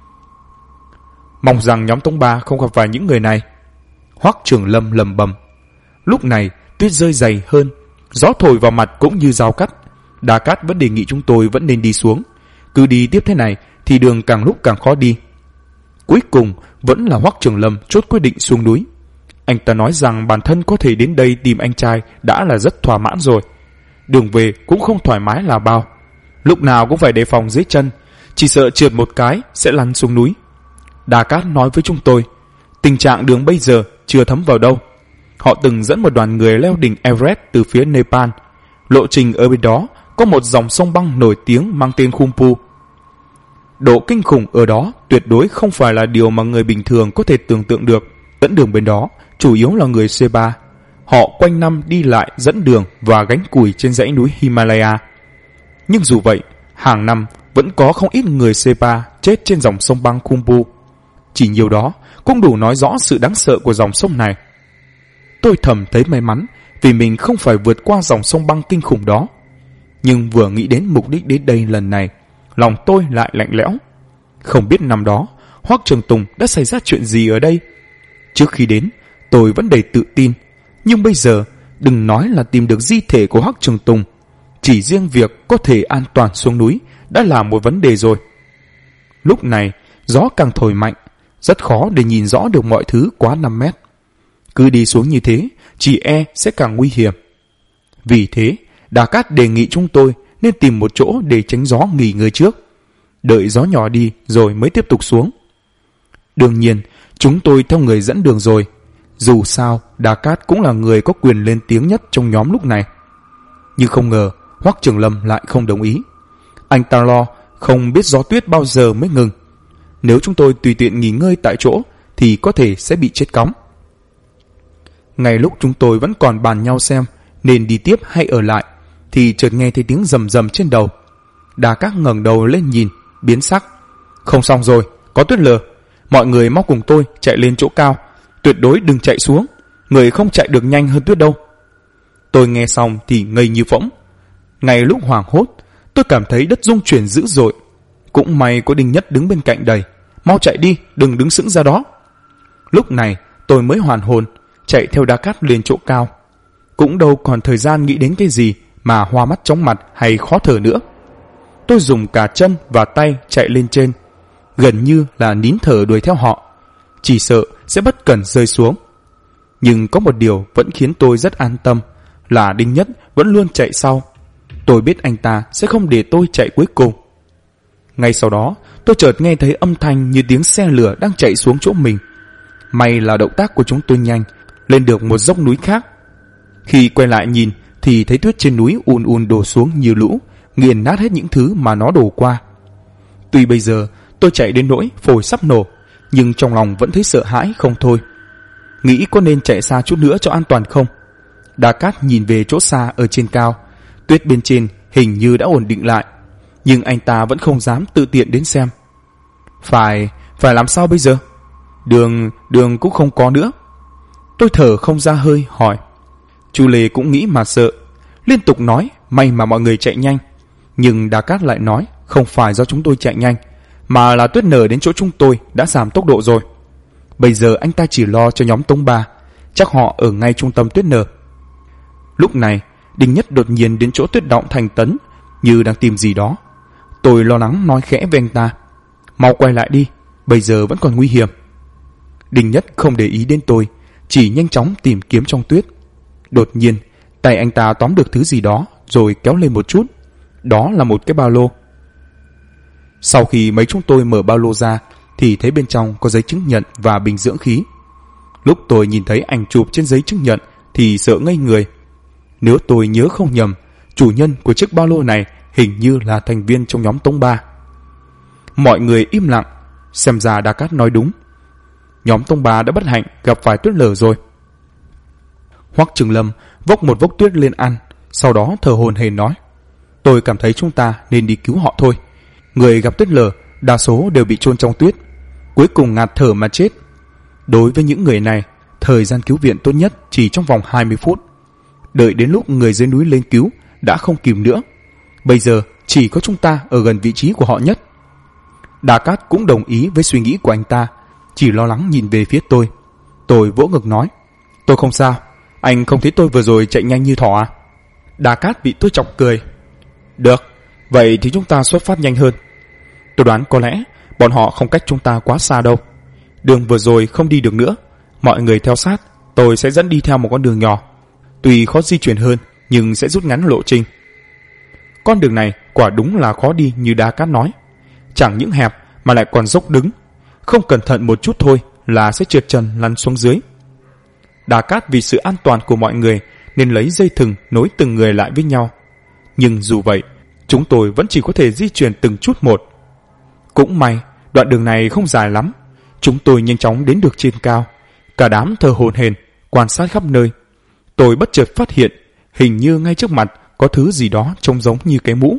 Mong rằng nhóm Tống Ba không gặp phải những người này, Hoắc Trường Lâm lẩm bẩm. Lúc này tuyết rơi dày hơn, gió thổi vào mặt cũng như dao cắt. Đa Cát vẫn đề nghị chúng tôi vẫn nên đi xuống, cứ đi tiếp thế này thì đường càng lúc càng khó đi. Cuối cùng vẫn là Hoắc Trường Lâm chốt quyết định xuống núi. Anh ta nói rằng bản thân có thể đến đây tìm anh trai đã là rất thỏa mãn rồi. Đường về cũng không thoải mái là bao, lúc nào cũng phải đề phòng dưới chân, chỉ sợ trượt một cái sẽ lăn xuống núi. Đa Cát nói với chúng tôi, tình trạng đường bây giờ chưa thấm vào đâu. Họ từng dẫn một đoàn người leo đỉnh Everest từ phía Nepal. Lộ trình ở bên đó có một dòng sông băng nổi tiếng mang tên Khumbu. Độ kinh khủng ở đó tuyệt đối không phải là điều mà người bình thường có thể tưởng tượng được. Dẫn đường bên đó chủ yếu là người C3. Họ quanh năm đi lại dẫn đường và gánh củi trên dãy núi Himalaya. Nhưng dù vậy, hàng năm vẫn có không ít người C3 chết trên dòng sông băng Khumbu. Chỉ nhiều đó cũng đủ nói rõ sự đáng sợ của dòng sông này. Tôi thầm thấy may mắn vì mình không phải vượt qua dòng sông băng kinh khủng đó. Nhưng vừa nghĩ đến mục đích đến đây lần này, lòng tôi lại lạnh lẽo. Không biết năm đó Hoắc Trường Tùng đã xảy ra chuyện gì ở đây. Trước khi đến tôi vẫn đầy tự tin, nhưng bây giờ đừng nói là tìm được di thể của Hoắc Trường Tùng, chỉ riêng việc có thể an toàn xuống núi đã là một vấn đề rồi. Lúc này gió càng thổi mạnh, rất khó để nhìn rõ được mọi thứ quá 5 mét. Cứ đi xuống như thế chỉ sẽ càng nguy hiểm. Vì thế Đa Cát đề nghị chúng tôi nên tìm một chỗ để tránh gió nghỉ ngơi trước, đợi gió nhỏ đi rồi mới tiếp tục xuống. Đương nhiên chúng tôi theo người dẫn đường rồi. Dù sao Đa Cát cũng là người có quyền lên tiếng nhất trong nhóm lúc này. Nhưng không ngờ Hoắc Trường Lâm lại không đồng ý. Anh ta lo không biết gió tuyết bao giờ mới ngừng. Nếu chúng tôi tùy tiện nghỉ ngơi tại chỗ thì có thể sẽ bị chết cóng. Ngay lúc chúng tôi vẫn còn bàn nhau xem nên đi tiếp hay ở lại, thì chợt nghe thấy tiếng rầm rầm trên đầu. Đa Cát ngẩng đầu lên nhìn, biến sắc. Không xong rồi, có tuyết lở. Mọi người mau cùng tôi chạy lên chỗ cao, tuyệt đối đừng chạy xuống, người không chạy được nhanh hơn tuyết đâu. Tôi nghe xong thì ngây như phỗng. Ngay lúc hoảng hốt, tôi cảm thấy đất rung chuyển dữ dội. Cũng may có Đinh Nhất đứng bên cạnh đẩy. Mau chạy đi, đừng đứng sững ra đó. Lúc này tôi mới hoàn hồn, chạy theo Đa Cát lên chỗ cao. Cũng đâu còn thời gian nghĩ đến cái gì mà hoa mắt chóng mặt hay khó thở nữa. Tôi dùng cả chân và tay chạy lên trên, gần như là nín thở đuổi theo họ, chỉ sợ sẽ bất cẩn rơi xuống. Nhưng có một điều vẫn khiến tôi rất an tâm, là Đinh Nhất vẫn luôn chạy sau. Tôi biết anh ta sẽ không để tôi chạy cuối cùng. Ngay sau đó tôi chợt nghe thấy âm thanh như tiếng xe lửa đang chạy xuống chỗ mình. May là động tác của chúng tôi nhanh, lên được một dốc núi khác. Khi quay lại nhìn thì thấy tuyết trên núi ùn ùn đổ xuống như lũ, nghiền nát hết những thứ mà nó đổ qua. Tuy bây giờ tôi chạy đến nỗi phổi sắp nổ, nhưng trong lòng vẫn thấy sợ hãi không thôi. Nghĩ có nên chạy xa chút nữa cho an toàn không? Đa Cát nhìn về chỗ xa ở trên cao. Tuyết bên trên hình như đã ổn định lại, nhưng anh ta vẫn không dám tự tiện đến xem. Phải làm sao bây giờ? Đường cũng không có nữa. Tôi thở không ra hơi hỏi. Chu Lê cũng nghĩ mà sợ, liên tục nói may mà mọi người chạy nhanh. Nhưng Đa Cát lại nói không phải do chúng tôi chạy nhanh, mà là tuyết nở đến chỗ chúng tôi đã giảm tốc độ rồi. Bây giờ anh ta chỉ lo cho nhóm Tống Ba, chắc họ ở ngay trung tâm tuyết nở. Lúc này Đinh Nhất đột nhiên đến chỗ tuyết đọng thành tấn, như đang tìm gì đó. Tôi lo lắng nói khẽ với anh ta, mau quay lại đi, bây giờ vẫn còn nguy hiểm. Đinh Nhất không để ý đến tôi, chỉ nhanh chóng tìm kiếm trong tuyết. Đột nhiên tay anh ta tóm được thứ gì đó rồi kéo lên một chút. Đó là một cái ba lô. Sau khi mấy chúng tôi mở ba lô ra thì thấy bên trong có giấy chứng nhận và bình dưỡng khí. Lúc tôi nhìn thấy ảnh chụp trên giấy chứng nhận thì sợ ngây người. Nếu tôi nhớ không nhầm, chủ nhân của chiếc ba lô này hình như là thành viên trong nhóm Tống Ba. Mọi người im lặng, xem ra Đa Cát nói đúng. Nhóm Tống Ba đã bất hạnh gặp phải Tuyết Lở rồi. Hoắc Trường Lâm vốc một vốc tuyết lên ăn, sau đó thở hổn hển nói: tôi cảm thấy chúng ta nên đi cứu họ thôi. Người gặp Tuyết Lở đa số đều bị chôn trong tuyết, cuối cùng ngạt thở mà chết. Đối với những người này, thời gian cứu viện tốt nhất chỉ trong vòng 20 phút. Đợi đến lúc người dưới núi lên cứu đã không kịp nữa. Bây giờ chỉ có chúng ta ở gần vị trí của họ nhất. Đa Cát cũng đồng ý với suy nghĩ của anh ta, chỉ lo lắng nhìn về phía tôi. Tôi vỗ ngực nói: tôi không sao. Anh không thấy tôi vừa rồi chạy nhanh như thỏ à? Đa Cát bị tôi chọc cười. Được, vậy thì chúng ta xuất phát nhanh hơn. Tôi đoán có lẽ bọn họ không cách chúng ta quá xa đâu. Đường vừa rồi không đi được nữa, mọi người theo sát, tôi sẽ dẫn đi theo một con đường nhỏ. Tuy khó di chuyển hơn nhưng sẽ rút ngắn lộ trình. Con đường này quả đúng là khó đi như Đa Cát nói. Chẳng những hẹp mà lại còn dốc đứng, không cẩn thận một chút thôi là sẽ trượt chân lăn xuống dưới. Đa Cát vì sự an toàn của mọi người nên lấy dây thừng nối từng người lại với nhau. Nhưng dù vậy, chúng tôi vẫn chỉ có thể di chuyển từng chút một. Cũng may, đoạn đường này không dài lắm. Chúng tôi nhanh chóng đến được trên cao. Cả đám thở hổn hển, quan sát khắp nơi. Tôi bất chợt phát hiện, hình như ngay trước mặt có thứ gì đó trông giống như cái mũ.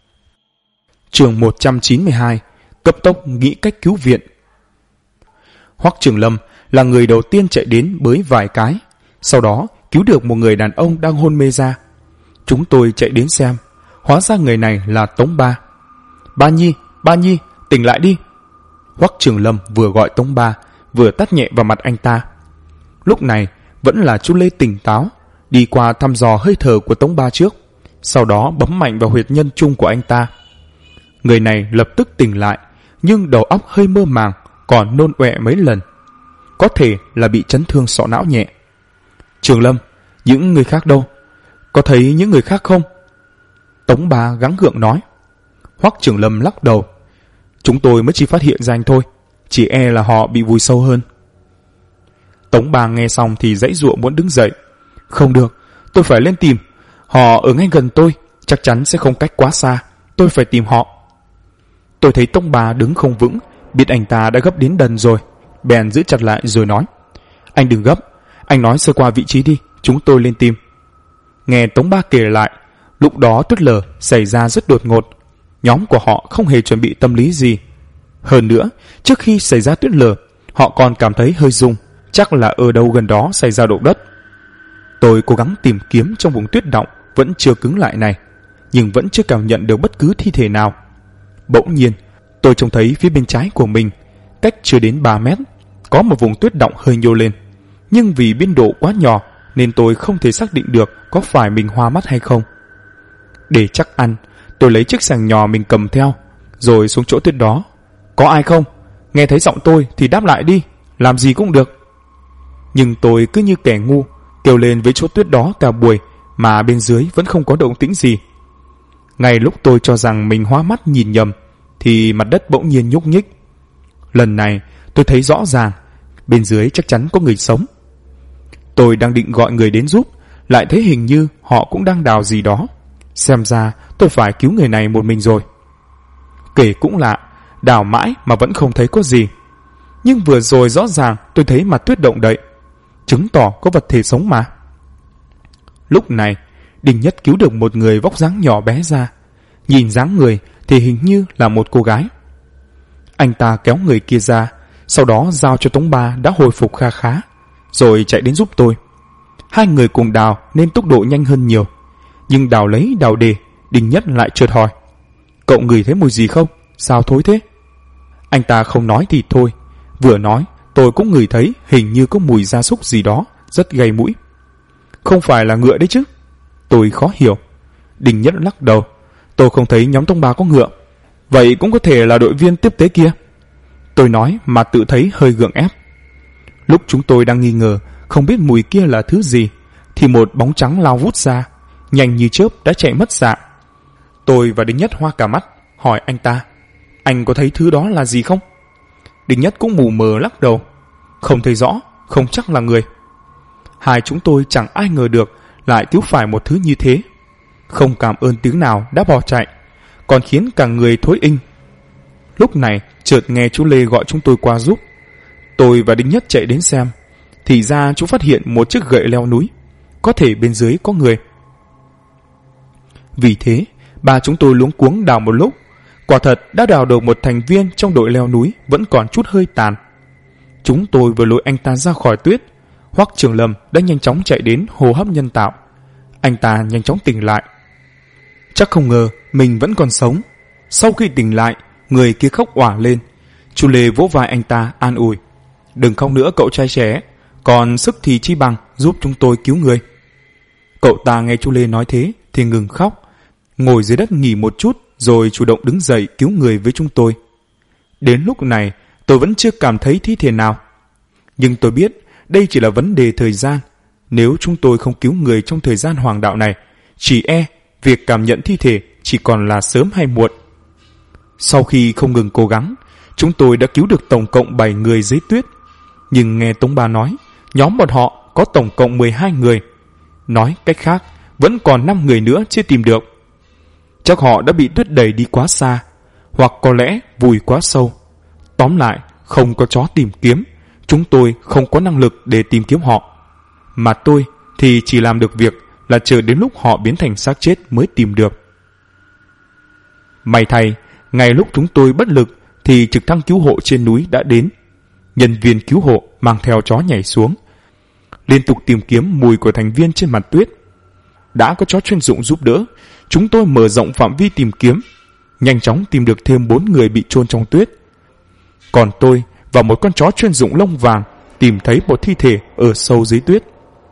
Chương 192, cấp tốc nghĩ cách cứu viện. Hoắc Trường Lâm là người đầu tiên chạy đến bới vài cái, sau đó cứu được một người đàn ông đang hôn mê ra. Chúng tôi chạy đến xem, hóa ra người này là Tống Ba. Ba Nhi, tỉnh lại đi. Hoắc Trường Lâm vừa gọi Tống Ba, vừa tát nhẹ vào mặt anh ta. Lúc này vẫn là chú Lê tỉnh táo, đi qua thăm dò hơi thở của Tống Ba trước, sau đó bấm mạnh vào huyệt nhân trung của anh ta. Người này lập tức tỉnh lại, nhưng đầu óc hơi mơ màng, còn nôn ọe mấy lần. Có thể là bị chấn thương sọ não nhẹ. Trường Lâm, những người khác đâu? Có thấy những người khác không? Tống Ba gắng gượng nói. Hoắc Trường Lâm lắc đầu. Chúng tôi mới chỉ phát hiện ra anh thôi, chỉ e là họ bị vùi sâu hơn. Tống Ba nghe xong thì giãy giụa muốn đứng dậy. Không được, tôi phải lên tìm. Họ ở ngay gần tôi, chắc chắn sẽ không cách quá xa. Tôi phải tìm họ. Tôi thấy Tống Ba đứng không vững, biết anh ta đã gấp đến đần rồi, bèn giữ chặt lại rồi nói: anh đừng gấp, anh nói sơ qua vị trí đi, chúng tôi lên tìm. Nghe Tống Ba kể lại, lúc đó Tuyết Lở xảy ra rất đột ngột. Nhóm của họ không hề chuẩn bị tâm lý gì. Hơn nữa, trước khi xảy ra Tuyết Lở, họ còn cảm thấy hơi rung, chắc là ở đâu gần đó xảy ra động đất. Tôi cố gắng tìm kiếm trong vùng tuyết động vẫn chưa cứng lại này, nhưng vẫn chưa cảm nhận được bất cứ thi thể nào. Bỗng nhiên, tôi trông thấy phía bên trái của mình, cách chưa đến 3 mét, có một vùng tuyết động hơi nhô lên. Nhưng vì biên độ quá nhỏ nên tôi không thể xác định được có phải mình hoa mắt hay không. Để chắc ăn, tôi lấy chiếc xàng nhỏ mình cầm theo, rồi xuống chỗ tuyết đó. Có ai không? Nghe thấy giọng tôi thì đáp lại đi, làm gì cũng được. Nhưng tôi cứ như kẻ ngu, kêu lên với chỗ tuyết đó cả buổi mà bên dưới vẫn không có động tĩnh gì. Ngay lúc tôi cho rằng mình hoa mắt nhìn nhầm thì mặt đất bỗng nhiên nhúc nhích. Lần này tôi thấy rõ ràng bên dưới chắc chắn có người sống. Tôi đang định gọi người đến giúp, lại thấy hình như họ cũng đang đào gì đó. Xem ra tôi phải cứu người này một mình rồi. Kể cũng lạ, đào mãi mà vẫn không thấy có gì. Nhưng vừa rồi rõ ràng tôi thấy mặt tuyết động đậy, chứng tỏ có vật thể sống mà. Lúc này Đinh Nhất cứu được một người vóc dáng nhỏ bé ra. Nhìn dáng người thì hình như là một cô gái. Anh ta kéo người kia ra, sau đó giao cho Tống Ba đã hồi phục kha khá, rồi chạy đến giúp tôi. Hai người cùng đào nên tốc độ nhanh hơn nhiều. Nhưng đào lấy đào để, Đinh Nhất lại chợt hỏi: cậu ngửi thấy mùi gì không? Sao thối thế? Anh ta không nói thì thôi, vừa nói tôi cũng ngửi thấy hình như có mùi gia súc gì đó rất gây mũi. Không phải là ngựa đấy chứ? Tôi khó hiểu. Đinh Nhất lắc đầu. Tôi không thấy nhóm Tống Ba có ngựa. Vậy cũng có thể là đội viên tiếp tế kia. Tôi nói mà tự thấy hơi gượng ép. Lúc chúng tôi đang nghi ngờ không biết mùi kia là thứ gì thì một bóng trắng lao vút ra, nhanh như chớp đã chạy mất dạng. Tôi và Đinh Nhất hoa cả mắt, hỏi anh ta: anh có thấy thứ đó là gì không? Đinh Nhất cũng mù mờ lắc đầu. Không thấy rõ, không chắc là người. Hai chúng tôi chẳng ai ngờ được lại cứu phải một thứ như thế. Không cảm ơn tiếng nào đã bỏ chạy, còn khiến cả người thối inh. Lúc này chợt nghe chú Lê gọi chúng tôi qua giúp. Tôi và Đinh Nhất chạy đến xem, thì ra chú phát hiện một chiếc gậy leo núi, có thể bên dưới có người. Vì thế ba chúng tôi luống cuống đào một lúc, quả thật đã đào được một thành viên trong đội leo núi vẫn còn chút hơi tàn. Chúng tôi vừa lôi anh ta ra khỏi tuyết, Hoắc Trường Lâm đã nhanh chóng chạy đến hô hấp nhân tạo. Anh ta nhanh chóng tỉnh lại. Chắc không ngờ mình vẫn còn sống. Sau khi tỉnh lại, người kia khóc òa lên. Chú Lê vỗ vai anh ta an ủi. Đừng khóc nữa cậu trai trẻ, còn sức thì chi bằng giúp chúng tôi cứu người. Cậu ta nghe chú Lê nói thế thì ngừng khóc, ngồi dưới đất nghỉ một chút rồi chủ động đứng dậy cứu người với chúng tôi. Đến lúc này tôi vẫn chưa cảm thấy thi thể nào, nhưng tôi biết đây chỉ là vấn đề thời gian. Nếu chúng tôi không cứu người trong thời gian hoàng đạo này, chỉ việc cảm nhận thi thể chỉ còn là sớm hay muộn. Sau khi không ngừng cố gắng, chúng tôi đã cứu được tổng cộng 7 người dưới tuyết. Nhưng nghe Tống Ba nói, nhóm bọn họ có tổng cộng 12 người. Nói cách khác, vẫn còn 5 người nữa chưa tìm được. Chắc họ đã bị tuyết đẩy đi quá xa, hoặc có lẽ vùi quá sâu. Tóm lại, không có chó tìm kiếm, chúng tôi không có năng lực để tìm kiếm họ. Mà tôi thì chỉ làm được việc là chờ đến lúc họ biến thành xác chết mới tìm được. May thay, ngay lúc chúng tôi bất lực thì trực thăng cứu hộ trên núi đã đến. Nhân viên cứu hộ mang theo chó nhảy xuống, liên tục tìm kiếm mùi của thành viên trên mặt tuyết. Đã có chó chuyên dụng giúp đỡ, chúng tôi mở rộng phạm vi tìm kiếm, nhanh chóng tìm được thêm 4 người bị chôn trong tuyết. Còn tôi và một con chó chuyên dụng lông vàng tìm thấy một thi thể ở sâu dưới tuyết.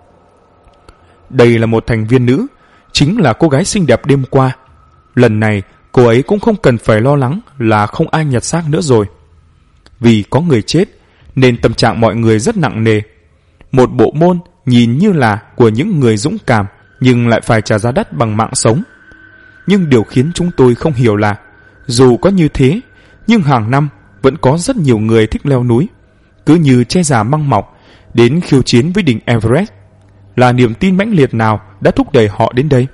Đây là một thành viên nữ, chính là cô gái xinh đẹp đêm qua. Lần này cô ấy cũng không cần phải lo lắng là không ai nhặt xác nữa rồi. Vì có người chết nên tâm trạng mọi người rất nặng nề. Một bộ môn nhìn như là của những người dũng cảm nhưng lại phải trả giá đắt bằng mạng sống. Nhưng điều khiến chúng tôi không hiểu là dù có như thế, nhưng hàng năm vẫn có rất nhiều người thích leo núi, cứ như che già măng mọc đến khiêu chiến với đỉnh Everest. Là niềm tin mãnh liệt nào đã thúc đẩy họ đến đây?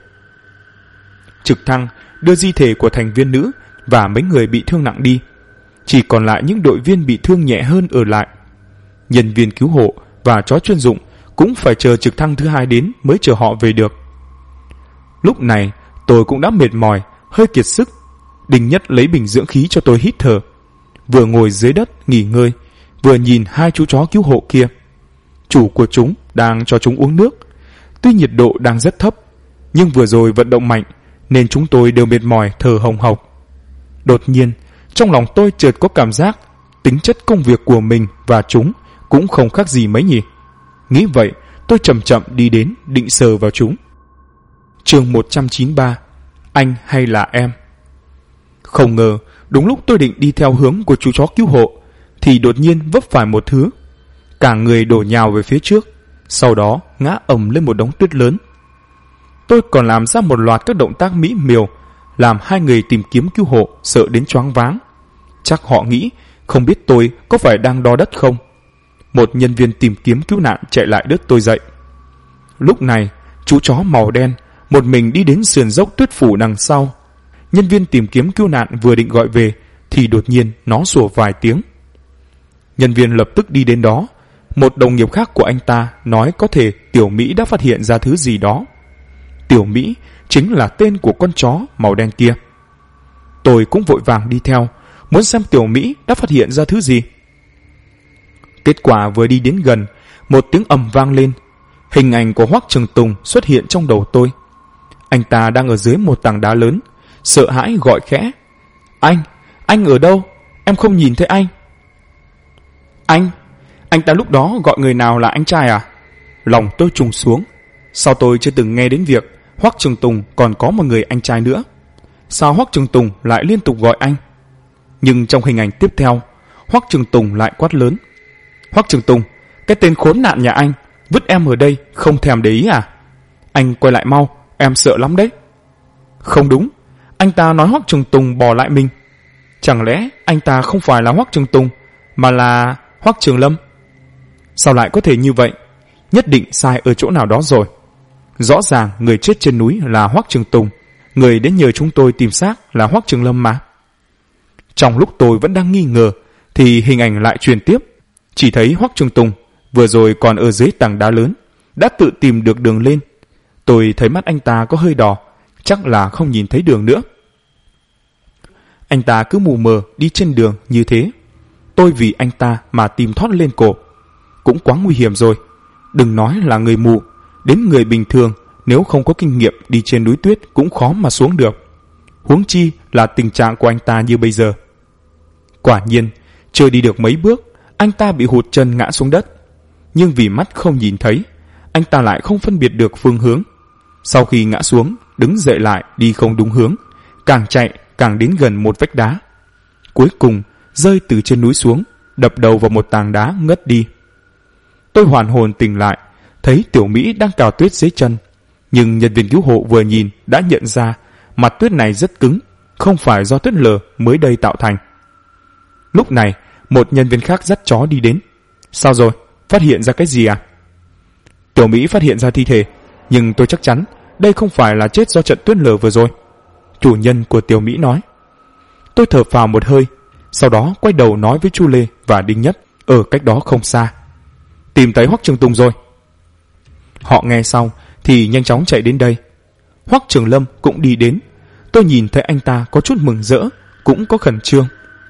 Trực thăng đưa di thể của thành viên nữ và mấy người bị thương nặng đi, chỉ còn lại những đội viên bị thương nhẹ hơn ở lại. Nhân viên cứu hộ và chó chuyên dụng cũng phải chờ trực thăng thứ 2 đến mới chờ họ về được. Lúc này tôi cũng đã mệt mỏi, hơi kiệt sức. Đinh Nhất lấy bình dưỡng khí cho tôi hít thở, vừa ngồi dưới đất nghỉ ngơi, vừa nhìn hai chú chó cứu hộ kia. Chủ của chúng đang cho chúng uống nước. Tuy nhiệt độ đang rất thấp, nhưng vừa rồi vận động mạnh nên chúng tôi đều mệt mỏi thở hồng hộc. Đột nhiên trong lòng tôi chợt có cảm giác tính chất công việc của mình và chúng cũng không khác gì mấy nhỉ. Nghĩ vậy tôi chậm chậm đi đến định sờ vào chúng. Chương 193. Anh hay là em? Không ngờ đúng lúc tôi định đi theo hướng của chú chó cứu hộ thì đột nhiên vấp phải một thứ. Cả người đổ nhào về phía trước, sau đó ngã ầm lên một đống tuyết lớn. Tôi còn làm ra một loạt các động tác mỹ miều, làm hai người tìm kiếm cứu hộ sợ đến choáng váng. Chắc họ nghĩ không biết tôi có phải đang đo đất không. Một nhân viên tìm kiếm cứu nạn chạy lại đỡ tôi dậy. Lúc này chú chó màu đen một mình đi đến sườn dốc tuyết phủ đằng sau. Nhân viên tìm kiếm cứu nạn vừa định gọi về thì đột nhiên nó sủa vài tiếng. Nhân viên lập tức đi đến đó. Một đồng nghiệp khác của anh ta nói có thể Tiểu Mỹ đã phát hiện ra thứ gì đó. Tiểu Mỹ chính là tên của con chó màu đen kia. Tôi cũng vội vàng đi theo, muốn xem Tiểu Mỹ đã phát hiện ra thứ gì. Kết quả vừa đi đến gần, một tiếng ầm vang lên. Hình ảnh của Hoắc Trường Tùng xuất hiện trong đầu tôi. Anh ta đang ở dưới một tảng đá lớn, sợ hãi gọi khẽ: Anh ở đâu? Em không nhìn thấy anh. Anh ta lúc đó gọi người nào là anh trai à? Lòng tôi trùng xuống. Sao tôi chưa từng nghe đến việc Hoắc Trường Tùng còn có một người anh trai nữa? Sao Hoắc Trường Tùng lại liên tục gọi anh? Nhưng trong hình ảnh tiếp theo, Hoắc Trường Tùng lại quát lớn: Hoắc Trường Tùng, cái tên khốn nạn nhà anh, vứt em ở đây không thèm để ý à? Anh quay lại mau, em sợ lắm đấy. Không đúng, anh ta nói Hoắc Trường Tùng bỏ lại mình. Chẳng lẽ anh ta không phải là Hoắc Trường Tùng, mà là Hoắc Trường Lâm. Sao lại có thể như vậy? Nhất định sai ở chỗ nào đó rồi. Rõ ràng người chết trên núi là Hoắc Trường Tùng, người đến nhờ chúng tôi tìm xác là Hoắc Trường Lâm mà. Trong lúc tôi vẫn đang nghi ngờ thì hình ảnh lại truyền tiếp. Chỉ thấy Hoắc Trường Tùng vừa rồi còn ở dưới tảng đá lớn đã tự tìm được đường lên. Tôi thấy mắt anh ta có hơi đỏ, chắc là không nhìn thấy đường nữa. Anh ta cứ mù mờ đi trên đường như thế. Tôi vì anh ta mà tìm thoát lên cổ. Cũng quá nguy hiểm rồi. Đừng nói là người mù, đến người bình thường nếu không có kinh nghiệm đi trên núi tuyết cũng khó mà xuống được. Huống chi là tình trạng của anh ta như bây giờ. Quả nhiên, chưa đi được mấy bước, anh ta bị hụt chân ngã xuống đất. Nhưng vì mắt không nhìn thấy, anh ta lại không phân biệt được phương hướng. Sau khi ngã xuống, đứng dậy lại đi không đúng hướng, càng chạy càng đến gần một vách đá. Cuối cùng rơi từ trên núi xuống, đập đầu vào một tảng đá ngất đi. Tôi hoàn hồn tỉnh lại, thấy Tiểu Mỹ đang cào tuyết dưới chân. Nhưng nhân viên cứu hộ vừa nhìn đã nhận ra mặt tuyết này rất cứng, không phải do tuyết lở mới đây tạo thành. Lúc này, một nhân viên khác dắt chó đi đến. Sao rồi? Phát hiện ra cái gì à? Tiểu Mỹ phát hiện ra thi thể, nhưng tôi chắc chắn đây không phải là chết do trận tuyết lở vừa rồi. Chủ nhân của Tiểu Mỹ nói. Tôi thở phào một hơi, sau đó quay đầu nói với Chu Lê và Đinh Nhất ở cách đó không xa. Tìm thấy Hoắc Trường Tùng rồi. Họ nghe xong thì nhanh chóng chạy đến đây. Hoắc Trường Lâm cũng đi đến. Tôi nhìn thấy anh ta có chút mừng rỡ, cũng có khẩn trương.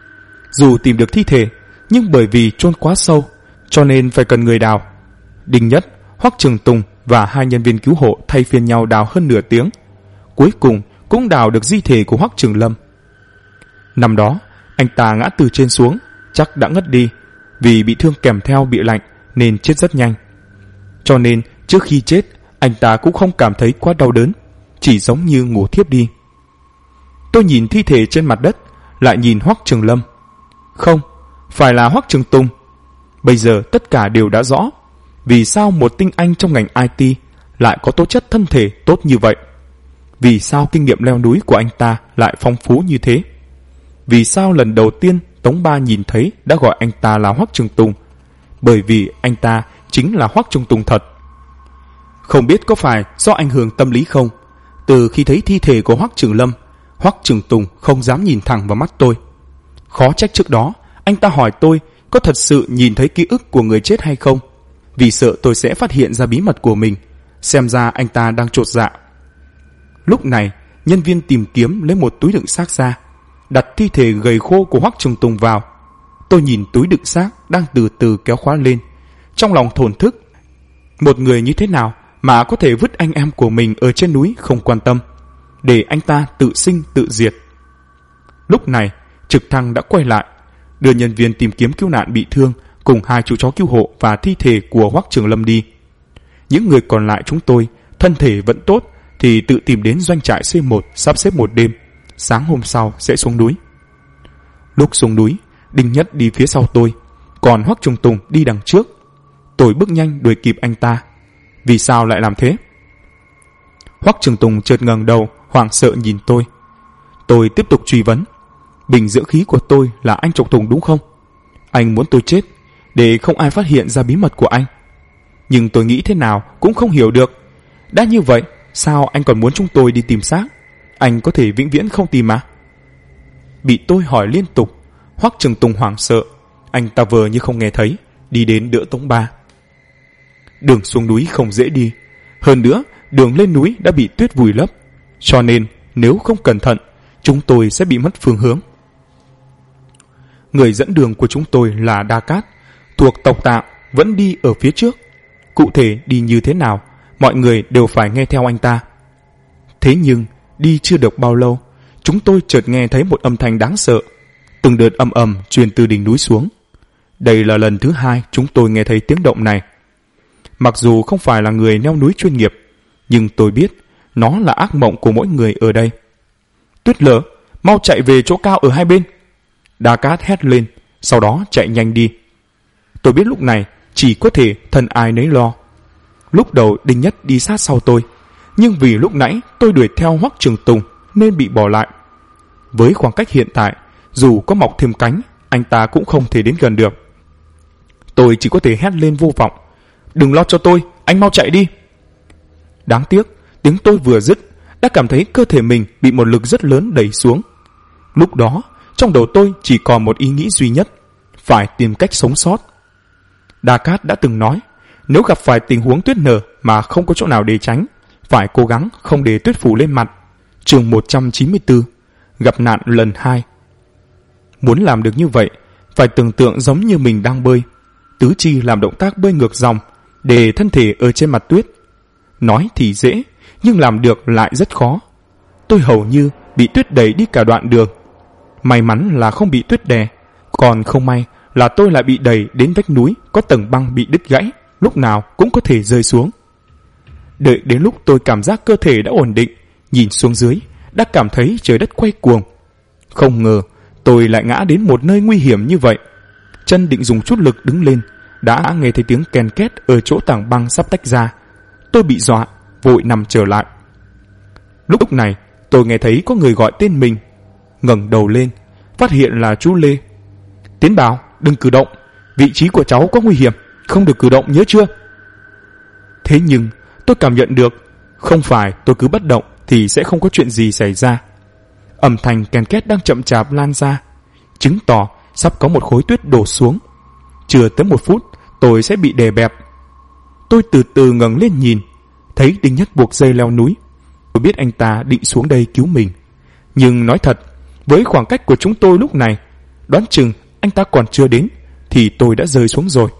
Dù tìm được thi thể, nhưng bởi vì chôn quá sâu, cho nên phải cần người đào. Đinh Nhất, Hoắc Trường Tùng và hai nhân viên cứu hộ thay phiên nhau đào hơn nửa tiếng. Cuối cùng cũng đào được di thể của Hoắc Trường Lâm. Năm đó, anh ta ngã từ trên xuống, chắc đã ngất đi, vì bị thương kèm theo bị lạnh nên chết rất nhanh. Cho nên trước khi chết, anh ta cũng không cảm thấy quá đau đớn, chỉ giống như ngủ thiếp đi. Tôi nhìn thi thể trên mặt đất, lại nhìn Hoắc Trường Lâm. Không, phải là Hoắc Trường Tùng. Bây giờ tất cả đều đã rõ. Vì sao một tinh anh trong ngành IT lại có tố chất thân thể tốt như vậy? Vì sao kinh nghiệm leo núi của anh ta lại phong phú như thế? Vì sao lần đầu tiên Tống Ba nhìn thấy đã gọi anh ta là Hoắc Trường Tùng? Bởi vì anh ta chính là Hoắc Trường Tùng thật. Không biết có phải do ảnh hưởng tâm lý không? Từ khi thấy thi thể của Hoắc Trường Lâm, Hoắc Trường Tùng không dám nhìn thẳng vào mắt tôi. Khó trách trước đó anh ta hỏi tôi có thật sự nhìn thấy ký ức của người chết hay không, vì sợ tôi sẽ phát hiện ra bí mật của mình. Xem ra anh ta đang chột dạ. Lúc này, nhân viên tìm kiếm lấy một túi đựng xác ra, đặt thi thể gầy khô của Hoắc Trường Tùng vào. Tôi nhìn túi đựng xác đang từ từ kéo khóa lên, trong lòng thổn thức. Một người như thế nào mà có thể vứt anh em của mình ở trên núi không quan tâm, để anh ta tự sinh tự diệt? Lúc này, trực thăng đã quay lại, đưa nhân viên tìm kiếm cứu nạn bị thương cùng hai chú chó cứu hộ và thi thể của Hoắc Trường Lâm đi. Những người còn lại chúng tôi, thân thể vẫn tốt, thì tự tìm đến doanh trại C1 sắp xếp một đêm, sáng hôm sau sẽ xuống núi. Lúc xuống núi, Đinh Nhất đi phía sau tôi, còn Hoắc Trường Tùng đi đằng trước. Tôi bước nhanh đuổi kịp anh ta. Vì sao lại làm thế? Hoắc Trường Tùng chợt ngẩng đầu, hoảng sợ nhìn tôi. Tôi tiếp tục truy vấn. Bình dưỡng khí của tôi là anh Trọng Tùng đúng không? Anh muốn tôi chết để không ai phát hiện ra bí mật của anh. Nhưng tôi nghĩ thế nào cũng không hiểu được. Đã như vậy, sao anh còn muốn chúng tôi đi tìm xác? Anh có thể vĩnh viễn không tìm mà. Bị tôi hỏi liên tục, Hoắc Trường Tùng hoảng sợ. Anh ta vờ như không nghe thấy, đi đến đỡ Tống Ba. Đường xuống núi không dễ đi. Hơn nữa, đường lên núi đã bị tuyết vùi lấp. Cho nên, nếu không cẩn thận, chúng tôi sẽ bị mất phương hướng. Người dẫn đường của chúng tôi là Đa Cát, thuộc tộc Tạ, vẫn đi ở phía trước. Cụ thể đi như thế nào, mọi người đều phải nghe theo anh ta. Thế nhưng, đi chưa được bao lâu, chúng tôi chợt nghe thấy một âm thanh đáng sợ. Từng đợt ầm ầm truyền từ đỉnh núi xuống. Đây là lần thứ hai chúng tôi nghe thấy tiếng động này. Mặc dù không phải là người leo núi chuyên nghiệp, nhưng tôi biết nó là ác mộng của mỗi người ở đây. Tuyết lở, mau chạy về chỗ cao ở hai bên. Đa Cát hét lên, sau đó chạy nhanh đi. Tôi biết lúc này chỉ có thể thân ai nấy lo. Lúc đầu Đinh Nhất đi sát sau tôi, nhưng vì lúc nãy tôi đuổi theo Hoắc Trường Tùng nên bị bỏ lại. Với khoảng cách hiện tại, dù có mọc thêm cánh, anh ta cũng không thể đến gần được. Tôi chỉ có thể hét lên vô vọng: "Đừng lo cho tôi, anh mau chạy đi!" Đáng tiếc, tiếng tôi vừa dứt đã cảm thấy cơ thể mình bị một lực rất lớn đẩy xuống. Lúc đó, trong đầu tôi chỉ còn một ý nghĩ duy nhất: phải tìm cách sống sót. Đa Cát đã từng nói, nếu gặp phải tình huống tuyết nở mà không có chỗ nào để tránh, phải cố gắng không để tuyết phủ lên mặt. Chương 194, gặp nạn lần 2. Muốn làm được như vậy, phải tưởng tượng giống như mình đang bơi, tứ chi làm động tác bơi ngược dòng, để thân thể ở trên mặt tuyết. Nói thì dễ, nhưng làm được lại rất khó. Tôi hầu như bị tuyết đẩy đi cả đoạn đường. May mắn là không bị tuyết đè, còn không may là tôi lại bị đẩy đến vách núi có tầng băng bị đứt gãy, lúc nào cũng có thể rơi xuống. Đợi đến lúc tôi cảm giác cơ thể đã ổn định, nhìn xuống dưới, đã cảm thấy trời đất quay cuồng. Không ngờ tôi lại ngã đến một nơi nguy hiểm như vậy. Chân định dùng chút lực đứng lên, đã nghe thấy tiếng ken két ở chỗ tảng băng sắp tách ra. Tôi bị dọa, vội nằm trở lại. Lúc này tôi nghe thấy có người gọi tên mình. Ngẩng đầu lên, phát hiện là chú Lê. "Tiến Bảo, đừng cử động, vị trí của cháu có nguy hiểm, không được cử động, nhớ chưa?" Thế nhưng tôi cảm nhận được, không phải tôi cứ bất động thì sẽ không có chuyện gì xảy ra. Âm thanh ken két đang chậm chạp lan ra, chứng tỏ sắp có một khối tuyết đổ xuống. Chưa tới 1 phút tôi sẽ bị đè bẹp. Tôi từ từ ngẩng lên nhìn, thấy Đinh Nhất buộc dây leo núi. Tôi biết anh ta định xuống đây cứu mình, nhưng nói thật, với khoảng cách của chúng tôi lúc này, đoán chừng anh ta còn chưa đến thì tôi đã rơi xuống rồi.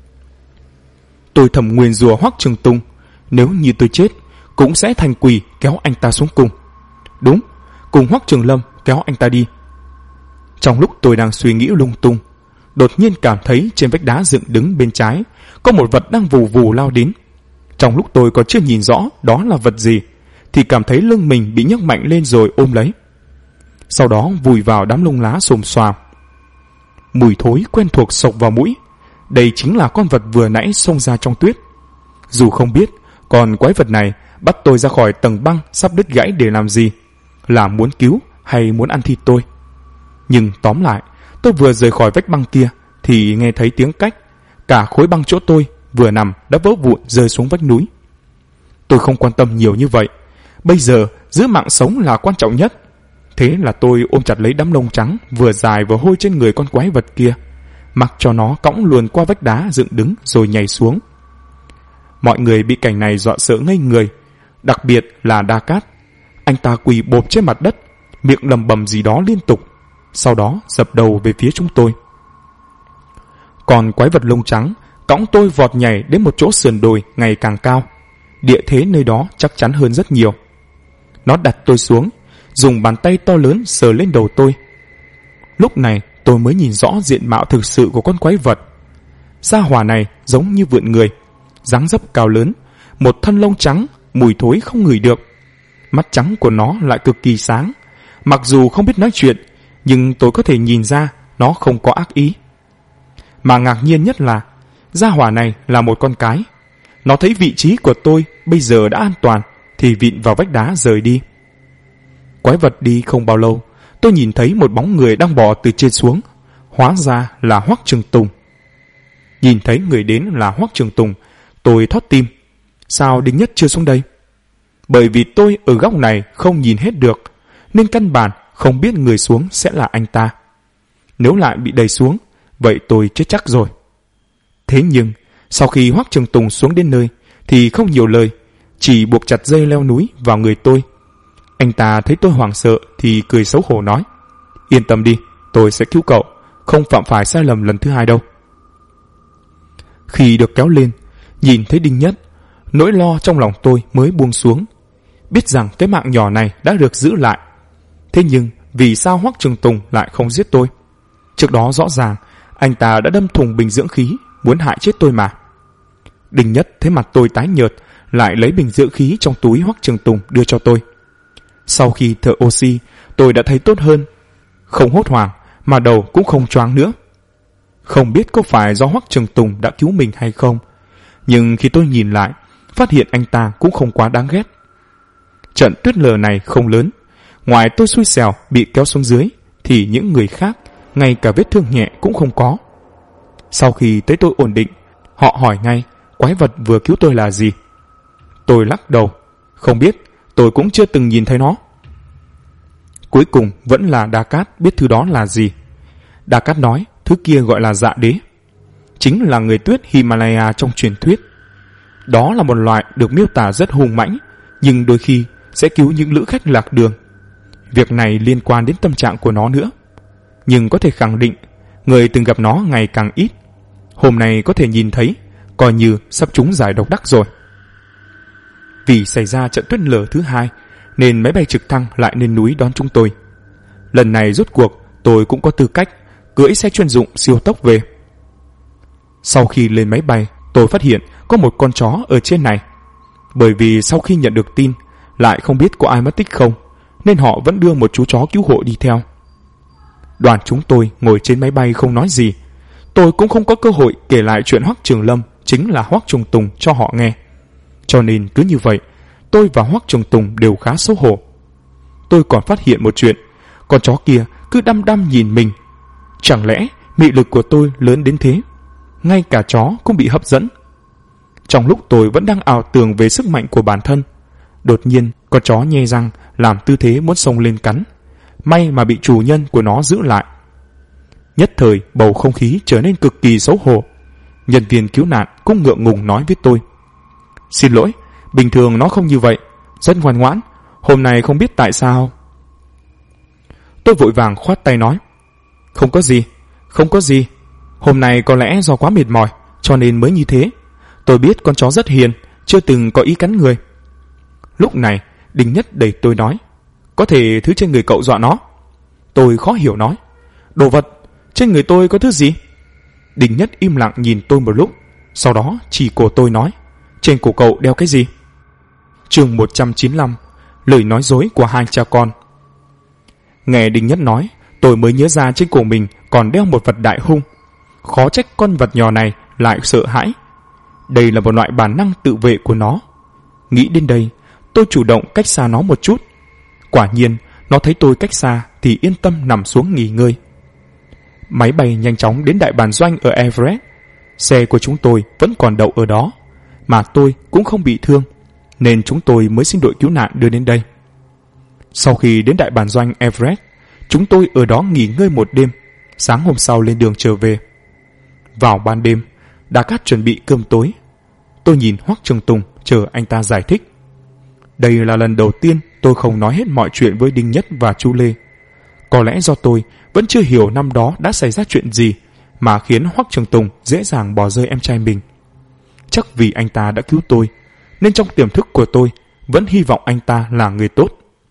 Tôi thầm nguyền rủa Hoắc Trường Tùng, nếu như tôi chết cũng sẽ thành quỷ kéo anh ta xuống cùng. Đúng, cùng Hoắc Trường Lâm kéo anh ta đi. Trong lúc tôi đang suy nghĩ lung tung, đột nhiên cảm thấy trên vách đá dựng đứng bên trái có một vật đang vù vù lao đến. Trong lúc tôi còn chưa nhìn rõ đó là vật gì, thì cảm thấy lưng mình bị nhấc mạnh lên rồi ôm lấy. Sau đó vùi vào đám lông lá xồm xoàm. Mùi thối quen thuộc xộc vào mũi. Đây chính là con vật vừa nãy xông ra trong tuyết. Dù không biết con quái vật này bắt tôi ra khỏi tầng băng sắp đứt gãy để làm gì, là muốn cứu hay muốn ăn thịt tôi. Nhưng tóm lại, tôi vừa rời khỏi vách băng kia thì nghe thấy tiếng cách. Cả khối băng chỗ tôi vừa nằm đã vỡ vụn rơi xuống vách núi. Tôi không quan tâm nhiều như vậy. Bây giờ giữ mạng sống là quan trọng nhất. Thế là tôi ôm chặt lấy đám lông trắng vừa dài vừa hôi trên người con quái vật kia, mặc cho nó cõng luồn qua vách đá dựng đứng rồi nhảy xuống. Mọi người bị cảnh này dọa sợ ngây người, đặc biệt là Đa Cát. Anh ta quỳ bộp trên mặt đất, miệng lầm bầm gì đó liên tục, sau đó dập đầu về phía chúng tôi. Còn quái vật lông trắng cõng tôi vọt nhảy đến một chỗ sườn đồi ngày càng cao. Địa thế nơi đó chắc chắn hơn rất nhiều. Nó đặt tôi xuống, dùng bàn tay to lớn sờ lên đầu tôi. Lúc này tôi mới nhìn rõ diện mạo thực sự của con quái vật. Gia hỏa này giống như vượn người, dáng dấp cao lớn, một thân lông trắng, mùi thối không ngửi được. Mắt trắng của nó lại cực kỳ sáng. Mặc dù không biết nói chuyện, nhưng tôi có thể nhìn ra nó không có ác ý. Mà ngạc nhiên nhất là gia hỏa này là một con cái. Nó thấy vị trí của tôi bây giờ đã an toàn thì vịn vào vách đá rời đi. Quái vật đi không bao lâu, tôi nhìn thấy một bóng người đang bò từ trên xuống. Hóa ra là Hoắc Trường Tùng. Nhìn thấy người đến là Hoắc Trường Tùng, tôi thót tim. Sao Đinh Nhất chưa xuống đây? Bởi vì tôi ở góc này không nhìn hết được, nên căn bản không biết người xuống sẽ là anh ta. Nếu lại bị đẩy xuống, vậy tôi chết chắc rồi. Thế nhưng sau khi Hoắc Trường Tùng xuống đến nơi thì không nhiều lời, chỉ buộc chặt dây leo núi vào người tôi. Anh ta thấy tôi hoảng sợ thì cười xấu hổ nói: "Yên tâm đi, tôi sẽ cứu cậu, không phạm phải sai lầm lần thứ hai đâu." Khi được kéo lên, nhìn thấy Đinh Nhất, nỗi lo trong lòng tôi mới buông xuống. Biết rằng cái mạng nhỏ này đã được giữ lại. Thế nhưng vì sao Hoắc Trường Tùng lại không giết tôi? Trước đó rõ ràng anh ta đã đâm thùng bình dưỡng khí, muốn hại chết tôi mà. Đinh Nhất thấy mặt tôi tái nhợt, lại lấy bình dưỡng khí trong túi Hoắc Trường Tùng đưa cho tôi. Sau khi thở oxy, tôi đã thấy tốt hơn, không hốt hoảng mà đầu cũng không choáng nữa. Không biết có phải do Hoắc Trường Tùng đã cứu mình hay không, nhưng khi tôi nhìn lại, phát hiện anh ta cũng không quá đáng ghét. Trận tuyết lở này không lớn, ngoài tôi xui xẻo bị kéo xuống dưới, thì những người khác ngay cả vết thương nhẹ cũng không có. Sau khi thấy tôi ổn định, họ hỏi ngay quái vật vừa cứu tôi là gì. Tôi lắc đầu, không biết, tôi cũng chưa từng nhìn thấy nó. Cuối cùng vẫn là Đa Cát biết thứ đó là gì. Đa Cát nói thứ kia gọi là dạ đế, chính là người tuyết Himalaya trong truyền thuyết. Đó là một loại được miêu tả rất hung mãnh, nhưng đôi khi sẽ cứu những lữ khách lạc đường. Việc này liên quan đến tâm trạng của nó nữa. Nhưng có thể khẳng định, người từng gặp nó ngày càng ít. Hôm nay có thể nhìn thấy, coi như sắp trúng giải độc đắc rồi. Vì xảy ra trận tuyết lở thứ hai, nên máy bay trực thăng lại lên núi đón chúng tôi. Lần này rốt cuộc tôi cũng có tư cách cưỡi xe chuyên dụng siêu tốc về. Sau khi lên máy bay, tôi phát hiện có một con chó ở trên này. Bởi vì sau khi nhận được tin, lại không biết có ai mất tích không, nên họ vẫn đưa một chú chó cứu hộ đi theo. Đoàn chúng tôi ngồi trên máy bay không nói gì. Tôi cũng không có cơ hội kể lại chuyện Hoắc Trường Lâm chính là Hoắc Trường Tùng cho họ nghe. Cho nên cứ như vậy, tôi và Hoắc Trường Tùng đều khá xấu hổ. Tôi còn phát hiện một chuyện, con chó kia cứ đăm đăm nhìn mình. Chẳng lẽ mị lực của tôi lớn đến thế? Ngay cả chó cũng bị hấp dẫn. Trong lúc tôi vẫn đang ảo tưởng về sức mạnh của bản thân, đột nhiên con chó nhe răng làm tư thế muốn xông lên cắn. May mà bị chủ nhân của nó giữ lại. Nhất thời bầu không khí trở nên cực kỳ xấu hổ. Nhân viên cứu nạn cũng ngượng ngùng nói với tôi: "Xin lỗi, bình thường nó không như vậy, rất ngoan ngoãn, hôm nay không biết tại sao." Tôi vội vàng khoát tay nói: Không có gì, hôm nay có lẽ do quá mệt mỏi cho nên mới như thế. Tôi biết con chó rất hiền, chưa từng có ý cắn người." Lúc này Đinh Nhất đẩy tôi nói: "Có thể thứ trên người cậu dọa nó." Tôi khó hiểu nói: "Đồ vật, trên người tôi có thứ gì?" Đinh Nhất im lặng nhìn tôi một lúc, sau đó chỉ cổ tôi nói: "Trên cổ cậu đeo cái gì?" Chương 195: Lời nói dối của hai cha con. Nghe Đinh Nhất nói, tôi mới nhớ ra trên cổ mình còn đeo một vật đại hung. Khó trách con vật nhỏ này lại sợ hãi. Đây là một loại bản năng tự vệ của nó. Nghĩ đến đây, tôi chủ động cách xa nó một chút. Quả nhiên, nó thấy tôi cách xa thì yên tâm nằm xuống nghỉ ngơi. Máy bay nhanh chóng đến đại bản doanh ở Everest. Xe của chúng tôi vẫn còn đậu ở đó, mà tôi cũng không bị thương, nên chúng tôi mới xin đội cứu nạn đưa đến đây. Sau khi đến đại bản doanh Everest, chúng tôi ở đó nghỉ ngơi một đêm, sáng hôm sau lên đường trở về. Vào ban đêm, Đa Cát chuẩn bị cơm tối. Tôi nhìn Hoắc Trường Tùng chờ anh ta giải thích. Đây là lần đầu tiên tôi không nói hết mọi chuyện với Đinh Nhất và Chu Lê. Có lẽ do tôi vẫn chưa hiểu năm đó đã xảy ra chuyện gì mà khiến Hoắc Trường Tùng dễ dàng bỏ rơi em trai mình. Chắc vì anh ta đã cứu tôi, nên trong tiềm thức của tôi vẫn hy vọng anh ta là người tốt.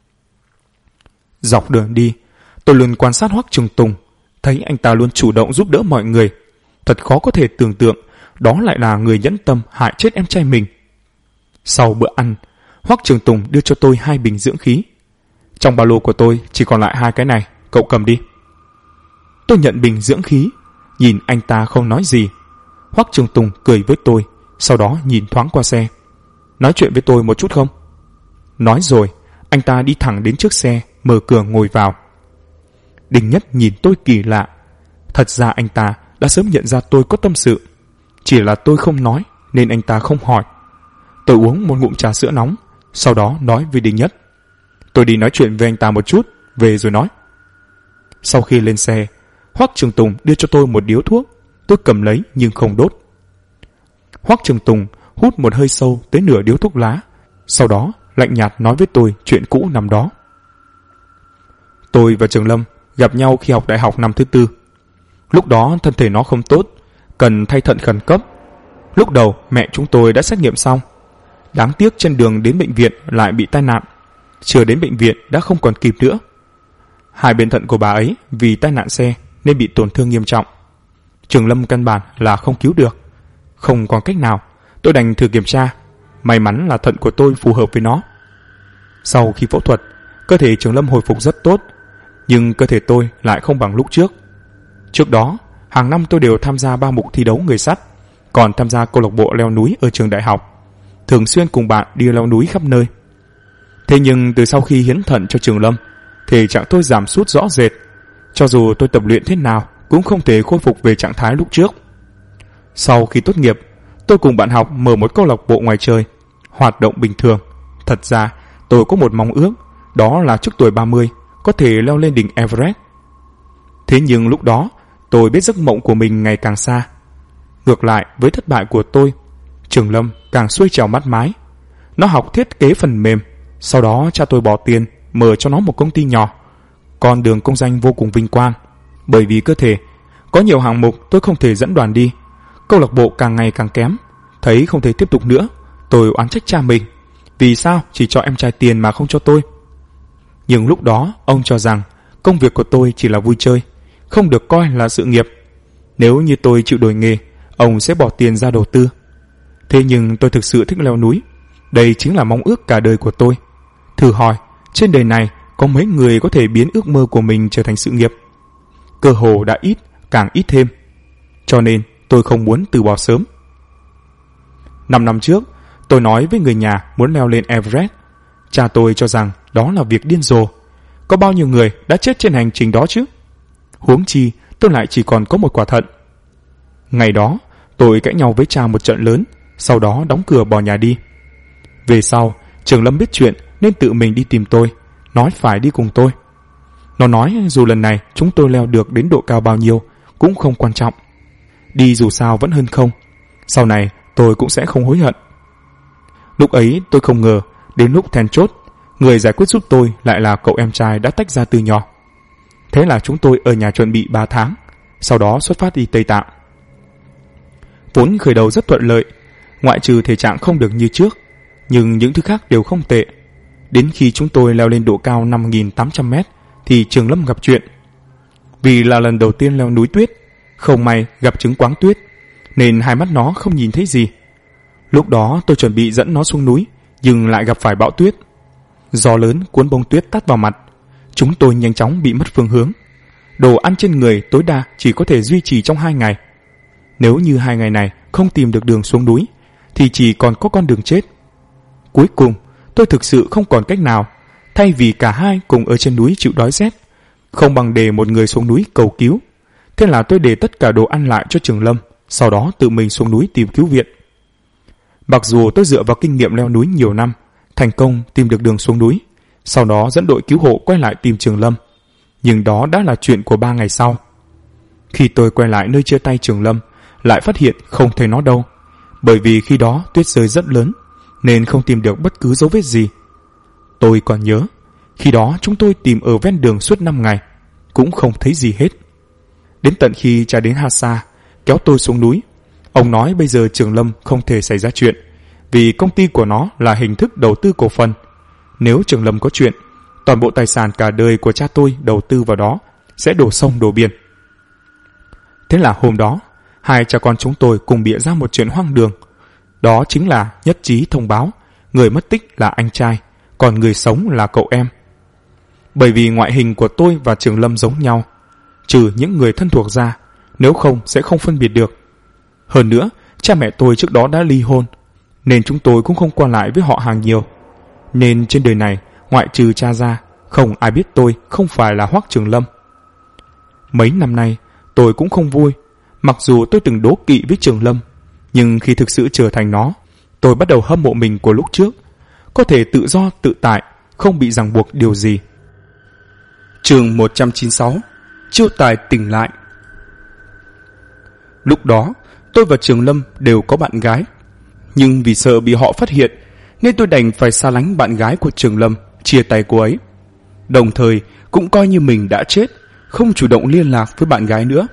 Dọc đường đi, tôi luôn quan sát Hoắc Trường Tùng, thấy anh ta luôn chủ động giúp đỡ mọi người. Thật khó có thể tưởng tượng đó lại là người nhẫn tâm hại chết em trai mình. Sau bữa ăn, Hoắc Trường Tùng đưa cho tôi 2 bình dưỡng khí. Trong ba lô của tôi chỉ còn lại 2 cái này, cậu cầm đi. Tôi nhận bình dưỡng khí, nhìn anh ta không nói gì. Hoắc Trường Tùng cười với tôi, sau đó nhìn thoáng qua xe. Nói chuyện với tôi một chút không? Nói rồi, anh ta đi thẳng đến trước xe, mở cửa ngồi vào. Đinh Nhất nhìn tôi kỳ lạ. Thật ra anh ta đã sớm nhận ra tôi có tâm sự, chỉ là tôi không nói nên anh ta không hỏi. Tôi uống một ngụm trà sữa nóng, sau đó nói với Đinh Nhất: Tôi đi nói chuyện với anh ta một chút, về rồi nói. Sau khi lên xe, Hoắc Trường Tùng đưa cho tôi một điếu thuốc. Tôi cầm lấy nhưng không đốt. Hoắc Trường Tùng hút một hơi sâu tới nửa điếu thuốc lá, sau đó lạnh nhạt nói với tôi chuyện cũ năm đó. Tôi và Trường Lâm gặp nhau khi học đại học năm thứ 4. Lúc đó thân thể nó không tốt, cần thay thận khẩn cấp. Lúc đầu mẹ chúng tôi đã xét nghiệm xong. Đáng tiếc trên đường đến bệnh viện lại bị tai nạn. Chưa đến bệnh viện đã không còn kịp nữa. 2 bên thận của bà ấy vì tai nạn xe nên bị tổn thương nghiêm trọng. Trường Lâm căn bản là không cứu được. Không còn cách nào, tôi đành thử kiểm tra. May mắn là thận của tôi phù hợp với nó. Sau khi phẫu thuật, cơ thể Trường Lâm hồi phục rất tốt, nhưng cơ thể tôi lại không bằng lúc trước. Trước đó, hàng năm tôi đều tham gia 3 mục thi đấu người sắt, còn tham gia câu lạc bộ leo núi ở trường đại học, thường xuyên cùng bạn đi leo núi khắp nơi. Thế nhưng từ sau khi hiến thận cho Trường Lâm, thể trạng tôi giảm sút rõ rệt. Cho dù tôi tập luyện thế nào cũng không thể khôi phục về trạng thái lúc trước. Sau khi tốt nghiệp, tôi cùng bạn học mở một câu lạc bộ ngoài trời, hoạt động bình thường. Thật ra tôi có một mong ước, đó là trước tuổi 30 có thể leo lên đỉnh Everest. Thế nhưng lúc đó tôi biết giấc mộng của mình ngày càng xa. Ngược lại với thất bại của tôi, Trường Lâm càng xuôi trèo mắt mái. Nó học thiết kế phần mềm, sau đó cha tôi bỏ tiền mở cho nó một công ty nhỏ. Con đường công danh vô cùng vinh quang. Bởi vì cơ thể có nhiều hạng mục tôi không thể dẫn đoàn đi, câu lạc bộ càng ngày càng kém. Thấy không thể tiếp tục nữa, tôi oán trách cha mình, vì sao chỉ cho em trai tiền mà không cho tôi. Nhưng lúc đó ông cho rằng công việc của tôi chỉ là vui chơi, không được coi là sự nghiệp. Nếu như tôi chịu đổi nghề, ông sẽ bỏ tiền ra đầu tư. Thế nhưng tôi thực sự thích leo núi, đây chính là mong ước cả đời của tôi. Thử hỏi, trên đời này có mấy người có thể biến ước mơ của mình trở thành sự nghiệp? Cơ hồ đã ít, càng ít thêm. Cho nên tôi không muốn từ bỏ sớm. 5 năm trước, tôi nói với người nhà muốn leo lên Everest. Cha tôi cho rằng đó là việc điên rồ. Có bao nhiêu người đã chết trên hành trình đó chứ? Huống chi tôi lại chỉ còn có một quả thận. Ngày đó tôi cãi nhau với cha một trận lớn, sau đó đóng cửa bỏ nhà đi. Về sau Trường Lâm biết chuyện nên tự mình đi tìm tôi, nói phải đi cùng tôi. Nó nói dù lần này chúng tôi leo được đến độ cao bao nhiêu cũng không quan trọng, đi dù sao vẫn hơn không. Sau này tôi cũng sẽ không hối hận. Lúc ấy tôi không ngờ đến lúc then chốt, người giải quyết giúp tôi lại là cậu em trai đã tách ra từ nhỏ. Thế là chúng tôi ở nhà chuẩn bị 3 tháng, sau đó xuất phát đi Tây Tạng. Vốn khởi đầu rất thuận lợi, ngoại trừ thể trạng không được như trước, nhưng những thứ khác đều không tệ. Đến khi chúng tôi leo lên độ cao 5.800 mét thì Trường Lâm gặp chuyện. Vì là lần đầu tiên leo núi tuyết, không may gặp chứng quáng tuyết, nên hai mắt nó không nhìn thấy gì. Lúc đó tôi chuẩn bị dẫn nó xuống núi, nhưng lại gặp phải bão tuyết. Gió lớn cuốn bông tuyết tát vào mặt, chúng tôi nhanh chóng bị mất phương hướng. Đồ ăn trên người tối đa chỉ có thể duy trì trong 2 ngày. Nếu như 2 ngày này không tìm được đường xuống núi thì chỉ còn có con đường chết. Cuối cùng tôi thực sự không còn cách nào. Thay vì cả hai cùng ở trên núi chịu đói rét, không bằng để một người xuống núi cầu cứu. Thế là tôi để tất cả đồ ăn lại cho Trường Lâm, sau đó tự mình xuống núi tìm cứu viện. Mặc dù tôi dựa vào kinh nghiệm leo núi nhiều năm, thành công tìm được đường xuống núi, sau đó dẫn đội cứu hộ quay lại tìm Trường Lâm, nhưng đó đã là chuyện của 3 ngày sau. Khi tôi quay lại nơi chia tay Trường Lâm, lại phát hiện không thấy nó đâu, bởi vì khi đó tuyết rơi rất lớn nên không tìm được bất cứ dấu vết gì. Tôi còn nhớ, khi đó chúng tôi tìm ở ven đường suốt 5 ngày, cũng không thấy gì hết. Đến tận khi cha đến Hasa kéo tôi xuống núi, ông nói bây giờ Trường Lâm không thể xảy ra chuyện, vì công ty của nó là hình thức đầu tư cổ phần. Nếu Trường Lâm có chuyện, toàn bộ tài sản cả đời của cha tôi đầu tư vào đó sẽ đổ sông đổ biển. Thế là hôm đó, hai cha con chúng tôi cùng bịa ra một chuyện hoang đường. Đó chính là nhất trí thông báo người mất tích là anh trai, còn người sống là cậu em. Bởi vì ngoại hình của tôi và Trường Lâm giống nhau, trừ những người thân thuộc ra, nếu không sẽ không phân biệt được. Hơn nữa, cha mẹ tôi trước đó đã ly hôn, nên chúng tôi cũng không qua lại với họ hàng nhiều. Nên trên đời này, ngoại trừ cha ra, không ai biết tôi không phải là Hoắc Trường Lâm. Mấy năm nay, tôi cũng không vui. Mặc dù tôi từng đố kỵ với Trường Lâm, nhưng khi thực sự trở thành nó, tôi bắt đầu hâm mộ mình của lúc trước, có thể tự do tự tại, không bị ràng buộc điều gì. Chương 196: Chiêu tài tỉnh lại. Lúc đó, tôi và Trường Lâm đều có bạn gái, nhưng vì sợ bị họ phát hiện, nên tôi đành phải xa lánh bạn gái của Trường Lâm, chia tay cô ấy. Đồng thời cũng coi như mình đã chết, không chủ động liên lạc với bạn gái nữa.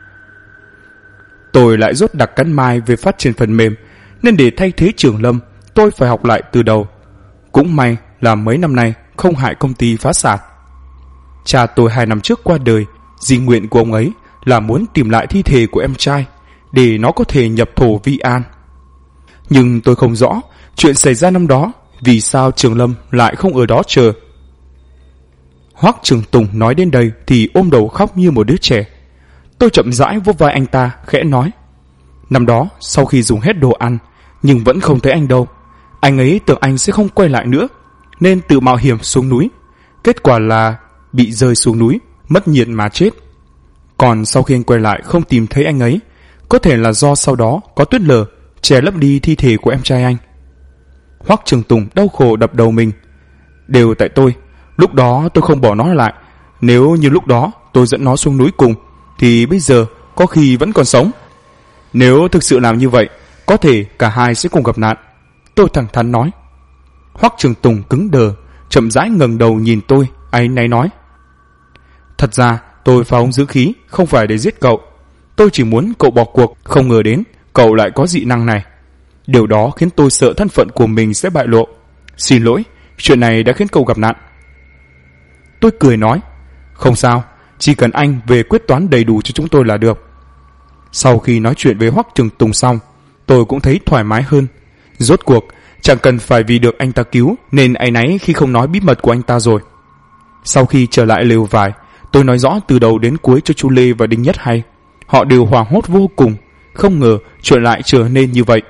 Tôi lại rốt đặc cắn mai về phát triển phần mềm, nên để thay thế Trường Lâm, tôi phải học lại từ đầu. Cũng may là mấy năm nay không hại công ty phá sản. Cha tôi 2 năm trước qua đời, di nguyện của ông ấy là muốn tìm lại thi thể của em trai để nó có thể nhập thổ vi an. Nhưng tôi không rõ chuyện xảy ra năm đó, vì sao Trường Lâm lại không ở đó chờ. Hoắc Trường Tùng nói đến đây thì ôm đầu khóc như một đứa trẻ. Tôi chậm rãi vuốt vai anh ta, khẽ nói: năm đó sau khi dùng hết đồ ăn nhưng vẫn không thấy anh đâu, anh ấy tưởng anh sẽ không quay lại nữa, nên tự mạo hiểm xuống núi. Kết quả là bị rơi xuống núi, mất nhiệt mà chết. Còn sau khi anh quay lại không tìm thấy anh ấy, có thể là do sau đó có tuyết lở che lấp đi thi thể của em trai anh. Hoắc Trường Tùng đau khổ đập đầu mình. Đều tại tôi, lúc đó tôi không bỏ nó lại. Nếu như lúc đó tôi dẫn nó xuống núi cùng, thì bây giờ có khi vẫn còn sống. Nếu thực sự làm như vậy, có thể cả hai sẽ cùng gặp nạn, tôi thẳng thắn nói. Hoắc Trường Tùng cứng đờ, chậm rãi ngẩng đầu nhìn tôi, áy náy nói: Thật ra tôi phá ống dưỡng khí không phải để giết cậu. Tôi chỉ muốn cậu bỏ cuộc, không ngờ đến cậu lại có dị năng này. Điều đó khiến tôi sợ thân phận của mình sẽ bại lộ. Xin lỗi, chuyện này đã khiến cậu gặp nạn. Tôi cười nói: Không sao, chỉ cần anh về quyết toán đầy đủ cho chúng tôi là được. Sau khi nói chuyện với Hoắc Trường Tùng xong, tôi cũng thấy thoải mái hơn. Rốt cuộc chẳng cần phải vì được anh ta cứu nên áy náy khi không nói bí mật của anh ta rồi. Sau khi trở lại lều vải, tôi nói rõ từ đầu đến cuối cho Chu Lê và Đinh Nhất hay. Họ đều hoảng hốt vô cùng, không ngờ chuyện lại trở nên như vậy.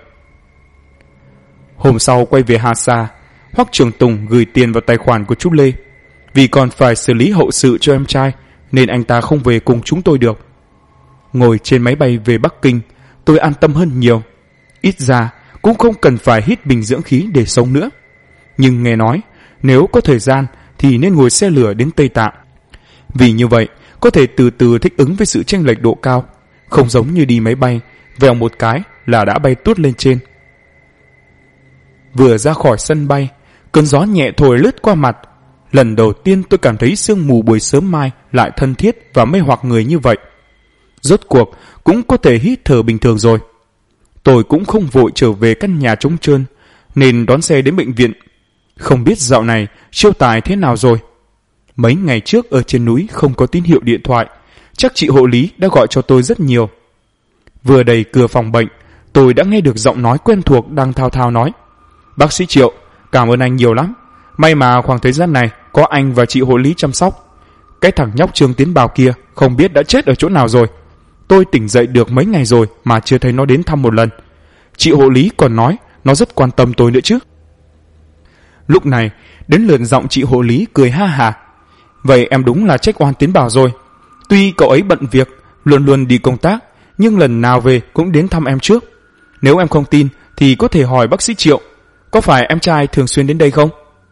Hôm sau quay về Hà Sa, Hoắc Trường Tùng gửi tiền vào tài khoản của Chu Lê. Vì còn phải xử lý hậu sự cho em trai nên anh ta không về cùng chúng tôi được. Ngồi trên máy bay về Bắc Kinh, tôi an tâm hơn nhiều. Ít ra cũng không cần phải hít bình dưỡng khí để sống nữa. Nhưng nghe nói nếu có thời gian thì nên ngồi xe lửa đến Tây Tạng. Vì như vậy có thể từ từ thích ứng với sự chênh lệch độ cao, không giống như đi máy bay, vèo một cái là đã bay tuốt lên trên. Vừa ra khỏi sân bay, cơn gió nhẹ thổi lướt qua mặt. Lần đầu tiên tôi cảm thấy sương mù buổi sớm mai lại thân thiết và mê hoặc người như vậy. Rốt cuộc cũng có thể hít thở bình thường rồi. Tôi cũng không vội trở về căn nhà trống trơn, nên đón xe đến bệnh viện. Không biết dạo này Chiêu Tài thế nào rồi. Mấy ngày trước ở trên núi không có tín hiệu điện thoại, chắc chị hộ lý đã gọi cho tôi rất nhiều. Vừa đầy cửa phòng bệnh, tôi đã nghe được giọng nói quen thuộc đang thao thao nói: Bác sĩ Triệu, cảm ơn anh nhiều lắm. May mà khoảng thời gian này có anh và chị hộ lý chăm sóc. Cái thằng nhóc Trương Tiến Bảo kia không biết đã chết ở chỗ nào rồi. Tôi tỉnh dậy được mấy ngày rồi mà chưa thấy nó đến thăm một lần. Chị hộ lý còn nói nó rất quan tâm tôi nữa chứ. Lúc này đến lượt giọng chị hộ lý cười ha hả. Vậy em đúng là trách oan Tiến Bảo rồi. Tuy cậu ấy bận việc, luôn luôn đi công tác, nhưng lần nào về cũng đến thăm em trước. Nếu em không tin thì có thể hỏi bác sĩ Triệu. Có phải em trai thường xuyên đến đây không?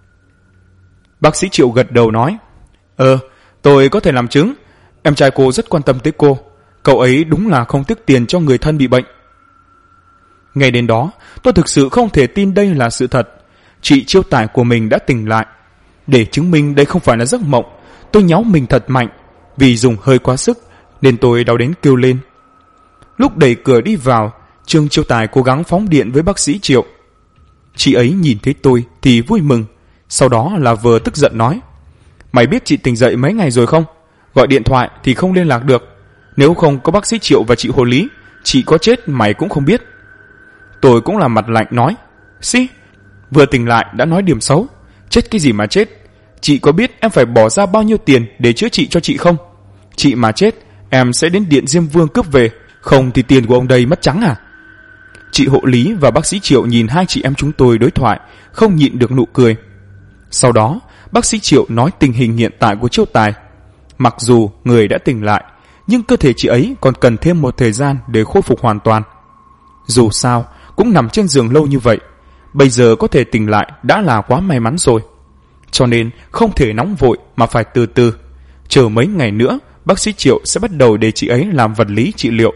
Bác sĩ Triệu gật đầu nói: Tôi có thể làm chứng. Em trai cô rất quan tâm tới cô. Cậu ấy đúng là không tiếc tiền cho người thân bị bệnh. Ngay đến đó tôi thực sự không thể tin đây là sự thật. Chị Chiêu Tài của mình đã tỉnh lại. Để chứng minh đây không phải là giấc mộng, tôi nhéo mình thật mạnh. Vì dùng hơi quá sức nên tôi đau đến kêu lên. Lúc đẩy cửa đi vào, Trương Chiêu Tài cố gắng phóng điện với bác sĩ Triệu. Chị ấy nhìn thấy tôi thì vui mừng, sau đó là vừa tức giận nói: Mày biết chị tỉnh dậy mấy ngày rồi không? Gọi điện thoại thì không liên lạc được. Nếu không có bác sĩ Triệu và chị hộ lý, chị có chết mày cũng không biết. Tôi cũng là mặt lạnh nói: Xí, vừa tỉnh lại đã nói điểm xấu. Chết cái gì mà chết? Chị có biết em phải bỏ ra bao nhiêu tiền để chữa trị cho chị không? Chị mà chết, em sẽ đến Điện Diêm Vương cướp về, không thì tiền của ông đây mất trắng à? Chị hộ lý và bác sĩ Triệu nhìn hai chị em chúng tôi đối thoại, không nhịn được nụ cười. Sau đó, bác sĩ Triệu nói tình hình hiện tại của Chiêu Tài. Mặc dù người đã tỉnh lại, nhưng cơ thể chị ấy còn cần thêm một thời gian để khôi phục hoàn toàn. Dù sao, cũng nằm trên giường lâu như vậy, bây giờ có thể tỉnh lại đã là quá may mắn rồi. Cho nên không thể nóng vội mà phải từ từ. Chờ mấy ngày nữa, bác sĩ Triệu sẽ bắt đầu để chị ấy làm vật lý trị liệu.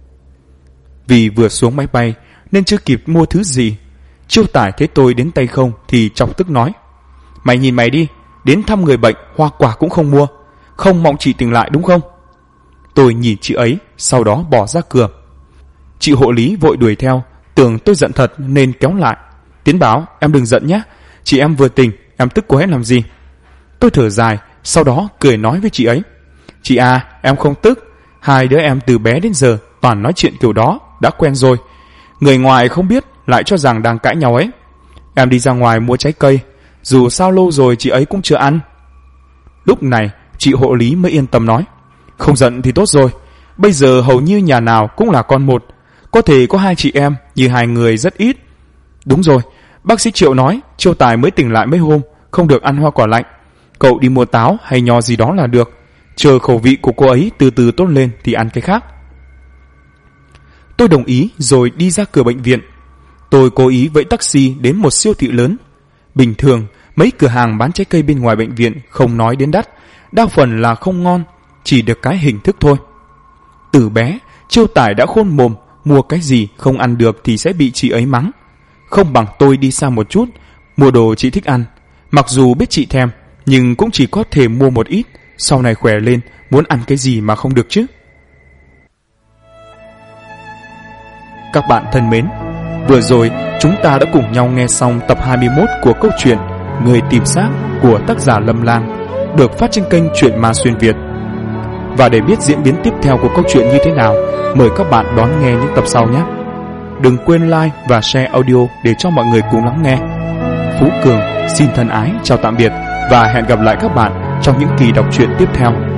Vì vừa xuống máy bay nên chưa kịp mua thứ gì. Chiêu Tài thấy tôi đến tay không thì chọc tức nói: Mày nhìn mày đi, đến thăm người bệnh hoa quả cũng không mua, không mong chị tỉnh lại đúng không? Tôi nhìn chị ấy, sau đó bỏ ra cửa. Chị hộ lý vội đuổi theo, tưởng tôi giận thật nên kéo lại: Tiến Bảo, em đừng giận nhé, chị em vừa tỉnh, em tức quá hết làm gì? Tôi thở dài, sau đó cười nói với chị ấy: Chị à, em không tức. Hai đứa em từ bé đến giờ toàn nói chuyện kiểu đó, đã quen rồi. Người ngoài không biết lại cho rằng đang cãi nhau ấy. Em đi ra ngoài mua trái cây, dù sao lâu rồi chị ấy cũng chưa ăn. Lúc này chị hộ lý mới yên tâm nói: Không giận thì tốt rồi. Bây giờ hầu như nhà nào cũng là con một, có thể có hai chị em, nhưng hai người rất ít. Đúng rồi, bác sĩ Triệu nói Chiêu Tài mới tỉnh lại mấy hôm, không được ăn hoa quả lạnh. Cậu đi mua táo hay nho gì đó là được. Chờ khẩu vị của cô ấy từ từ tốt lên thì ăn cái khác. Tôi đồng ý rồi đi ra cửa bệnh viện. Tôi cố ý vẫy taxi đến một siêu thị lớn. Bình thường, mấy cửa hàng bán trái cây bên ngoài bệnh viện không nói đến đắt, đa phần là không ngon, chỉ được cái hình thức thôi. Từ bé, Chiêu Tải đã khôn mồm, mua cái gì không ăn được thì sẽ bị chị ấy mắng. Không bằng tôi đi xa một chút, mua đồ chị thích ăn. Mặc dù biết chị thèm, nhưng cũng chỉ có thể mua một ít, sau này khỏe lên, muốn ăn cái gì mà không được chứ. Các bạn thân mến, vừa rồi chúng ta đã cùng nhau nghe xong tập 21 của câu chuyện Người tìm xác của tác giả Lâm Lang, được phát trên kênh Truyện Ma Xuyên Việt. Và để biết diễn biến tiếp theo của câu chuyện như thế nào, mời các bạn đón nghe những tập sau nhé. Đừng quên like và share audio để cho mọi người cùng lắng nghe. Phú Cường xin thân ái chào tạm biệt và hẹn gặp lại các bạn trong những kỳ đọc truyện tiếp theo.